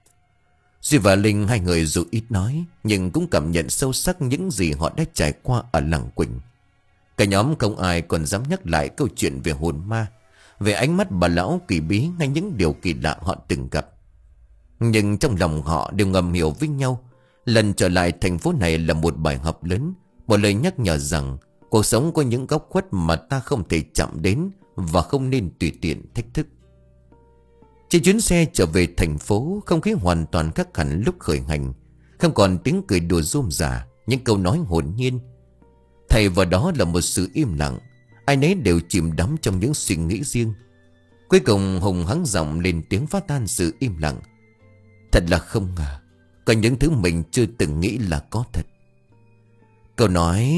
Duy và Linh, hai người dù ít nói nhưng cũng cảm nhận sâu sắc những gì họ đã trải qua ở làng Quỳnh. Cả nhóm không ai còn dám nhắc lại câu chuyện về hồn ma, về ánh mắt bà lão kỳ bí, hay những điều kỳ lạ họ từng gặp. Nhưng trong lòng họ đều ngầm hiểu với nhau, lần trở lại thành phố này là một bài học lớn, một lời nhắc nhở rằng cuộc sống có những góc khuất mà ta không thể chạm đến, và không nên tùy tiện thách thức. Trên chuyến xe trở về thành phố, không khí hoàn toàn khác hẳn lúc khởi hành. Không còn tiếng cười đùa rôm rả, những câu nói hồn nhiên. Thay vào đó là một sự im lặng. Ai nấy đều chìm đắm trong những suy nghĩ riêng. Cuối cùng Hùng hắng giọng lên tiếng phá tan sự im lặng. Thật là không ngờ, có những thứ mình chưa từng nghĩ là có thật. Câu nói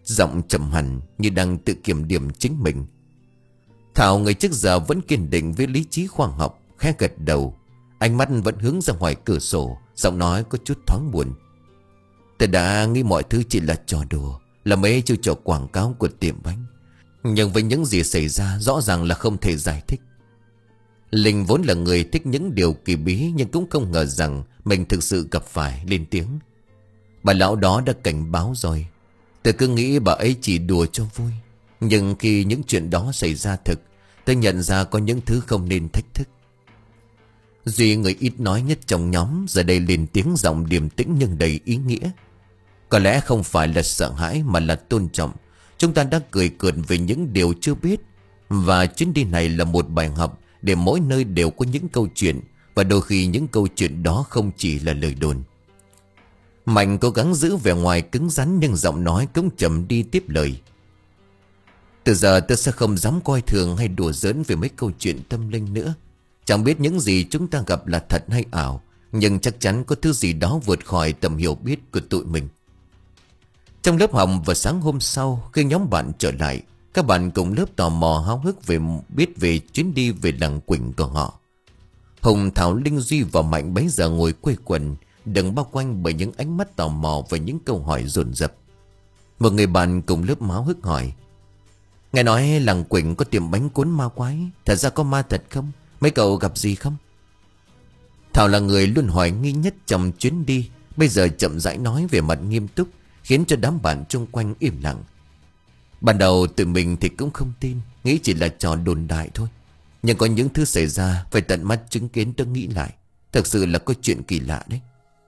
giọng trầm hẳn như đang tự kiểm điểm chính mình. Thảo người trước giờ vẫn kiên định với lý trí khoa học, khẽ gật đầu. Ánh mắt vẫn hướng ra ngoài cửa sổ, giọng nói có chút thoáng buồn. Tôi đã nghĩ mọi thứ chỉ là trò đùa, là mấy chiêu trò quảng cáo của tiệm bánh. Nhưng với những gì xảy ra rõ ràng là không thể giải thích. Linh vốn là người thích những điều kỳ bí, nhưng cũng không ngờ rằng mình thực sự gặp phải, lên tiếng. Bà lão đó đã cảnh báo rồi. Tôi cứ nghĩ bà ấy chỉ đùa cho vui. Nhưng khi những chuyện đó xảy ra thực, tôi nhận ra có những thứ không nên thách thức. Duy người ít nói nhất trong nhóm giờ đây lên tiếng, giọng điềm tĩnh nhưng đầy ý nghĩa. Có lẽ không phải là sợ hãi mà là tôn trọng. Chúng ta đã cười cợt về những điều chưa biết. Và chuyến đi này là một bài học, để mỗi nơi đều có những câu chuyện. Và đôi khi những câu chuyện đó không chỉ là lời đồn. Mạnh cố gắng giữ vẻ ngoài cứng rắn, nhưng giọng nói cũng trầm đi tiếp lời. Từ giờ tôi sẽ không dám coi thường hay đùa giỡn về mấy câu chuyện tâm linh nữa. Chẳng biết những gì chúng ta gặp là thật hay ảo, nhưng chắc chắn có thứ gì đó vượt khỏi tầm hiểu biết của tụi mình. Trong lớp học vào sáng hôm sau, khi nhóm bạn trở lại, các bạn cùng lớp tò mò háo hức về biết về chuyến đi về làng Quỳnh của họ. Hùng, Thảo, Linh, Duy và Mạnh bấy giờ ngồi quây quần, đừng bao quanh bởi những ánh mắt tò mò và những câu hỏi dồn dập. Một người bạn cùng lớp háo hức hỏi: nghe nói làng Quỳnh có tiệm bánh cuốn ma quái, thật ra có ma thật không? Mấy cậu gặp gì không? Thảo là người luôn hoài nghi nhất trong chuyến đi, bây giờ chậm rãi nói về mặt nghiêm túc, khiến cho đám bạn xung quanh im lặng. Ban đầu tụi mình thì cũng không tin, nghĩ chỉ là trò đồn đại thôi. Nhưng có những thứ xảy ra phải tận mắt chứng kiến, tôi nghĩ lại thật sự là có chuyện kỳ lạ đấy.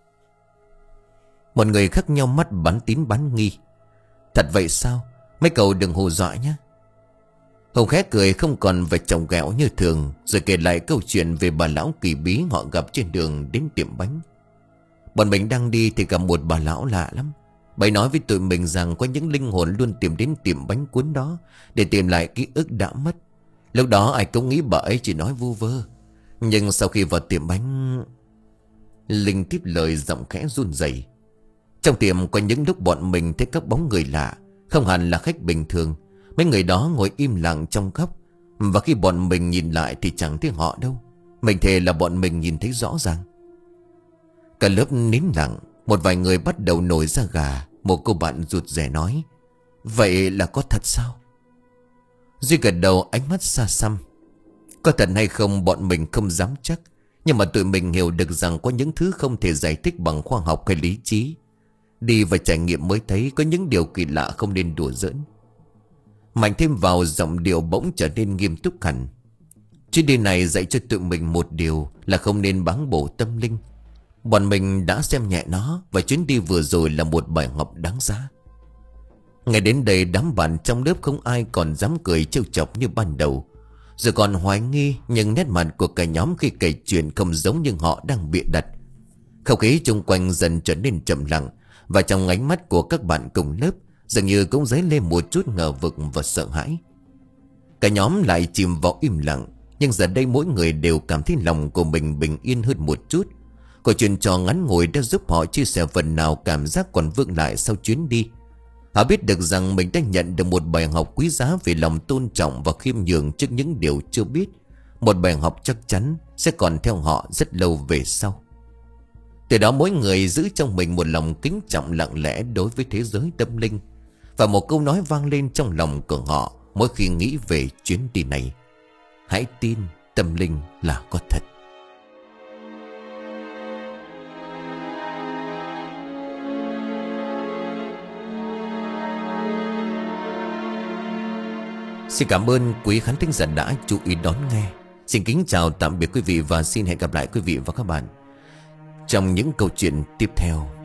Một người khác nhau mắt bán tín bán nghi: thật vậy sao? Mấy cậu đừng hù dọa nhé. Hùng khẽ cười không còn vẻ chồng ghẹo như thường, rồi kể lại câu chuyện về bà lão kỳ bí họ gặp trên đường đến tiệm bánh. Bọn mình đang đi thì gặp một bà lão lạ lắm. Bà nói với tụi mình rằng có những linh hồn luôn tìm đến tiệm bánh cuốn đó để tìm lại ký ức đã mất. Lúc đó ai cũng nghĩ bà ấy chỉ nói vu vơ. Nhưng sau khi vào tiệm bánh... Linh tiếp lời giọng khẽ run rẩy. Trong tiệm có những lúc bọn mình thấy các bóng người lạ, không hẳn là khách bình thường. Mấy người đó ngồi im lặng trong góc, và khi bọn mình nhìn lại thì chẳng thấy họ đâu. Mình thề là bọn mình nhìn thấy rõ ràng. Cả lớp nín lặng. Một vài người bắt đầu nổi da gà. Một cô bạn rụt rè nói: vậy là có thật sao? Duy gật đầu, ánh mắt xa xăm. Có thật hay không bọn mình không dám chắc, nhưng mà tụi mình hiểu được rằng có những thứ không thể giải thích bằng khoa học hay lý trí. Đi và trải nghiệm mới thấy có những điều kỳ lạ không nên đùa giỡn. Mạnh thêm vào, giọng điệu bỗng trở nên nghiêm túc hẳn. Chuyến đi này dạy cho tụi mình một điều là không nên báng bổ tâm linh. Bọn mình đã xem nhẹ nó, và chuyến đi vừa rồi là một bài học đáng giá. Ngay đến đây đám bạn trong lớp không ai còn dám cười trêu chọc như ban đầu. Rồi còn hoài nghi, nhưng nét mặt của cả nhóm khi kể chuyện không giống như họ đang bịa đặt. Không khí chung quanh dần trở nên trầm lặng, và trong ánh mắt của các bạn cùng lớp dường như cũng dấy lên một chút ngờ vực và sợ hãi. Cả nhóm lại chìm vào im lặng. Nhưng giờ đây mỗi người đều cảm thấy lòng của mình bình yên hơn một chút. Câu chuyện trò ngắn ngủi đã giúp họ chia sẻ phần nào cảm giác còn vương lại sau chuyến đi. Họ biết được rằng mình đã nhận được một bài học quý giá về lòng tôn trọng và khiêm nhường trước những điều chưa biết. Một bài học chắc chắn sẽ còn theo họ rất lâu về sau. Từ đó mỗi người giữ trong mình một lòng kính trọng lặng lẽ đối với thế giới tâm linh. Và một câu nói vang lên trong lòng của họ mỗi khi nghĩ về chuyến đi này: hãy tin tâm linh là có thật. Xin cảm ơn quý khán thính giả đã chú ý đón nghe. Xin kính chào tạm biệt quý vị và xin hẹn gặp lại quý vị và các bạn trong những câu chuyện tiếp theo.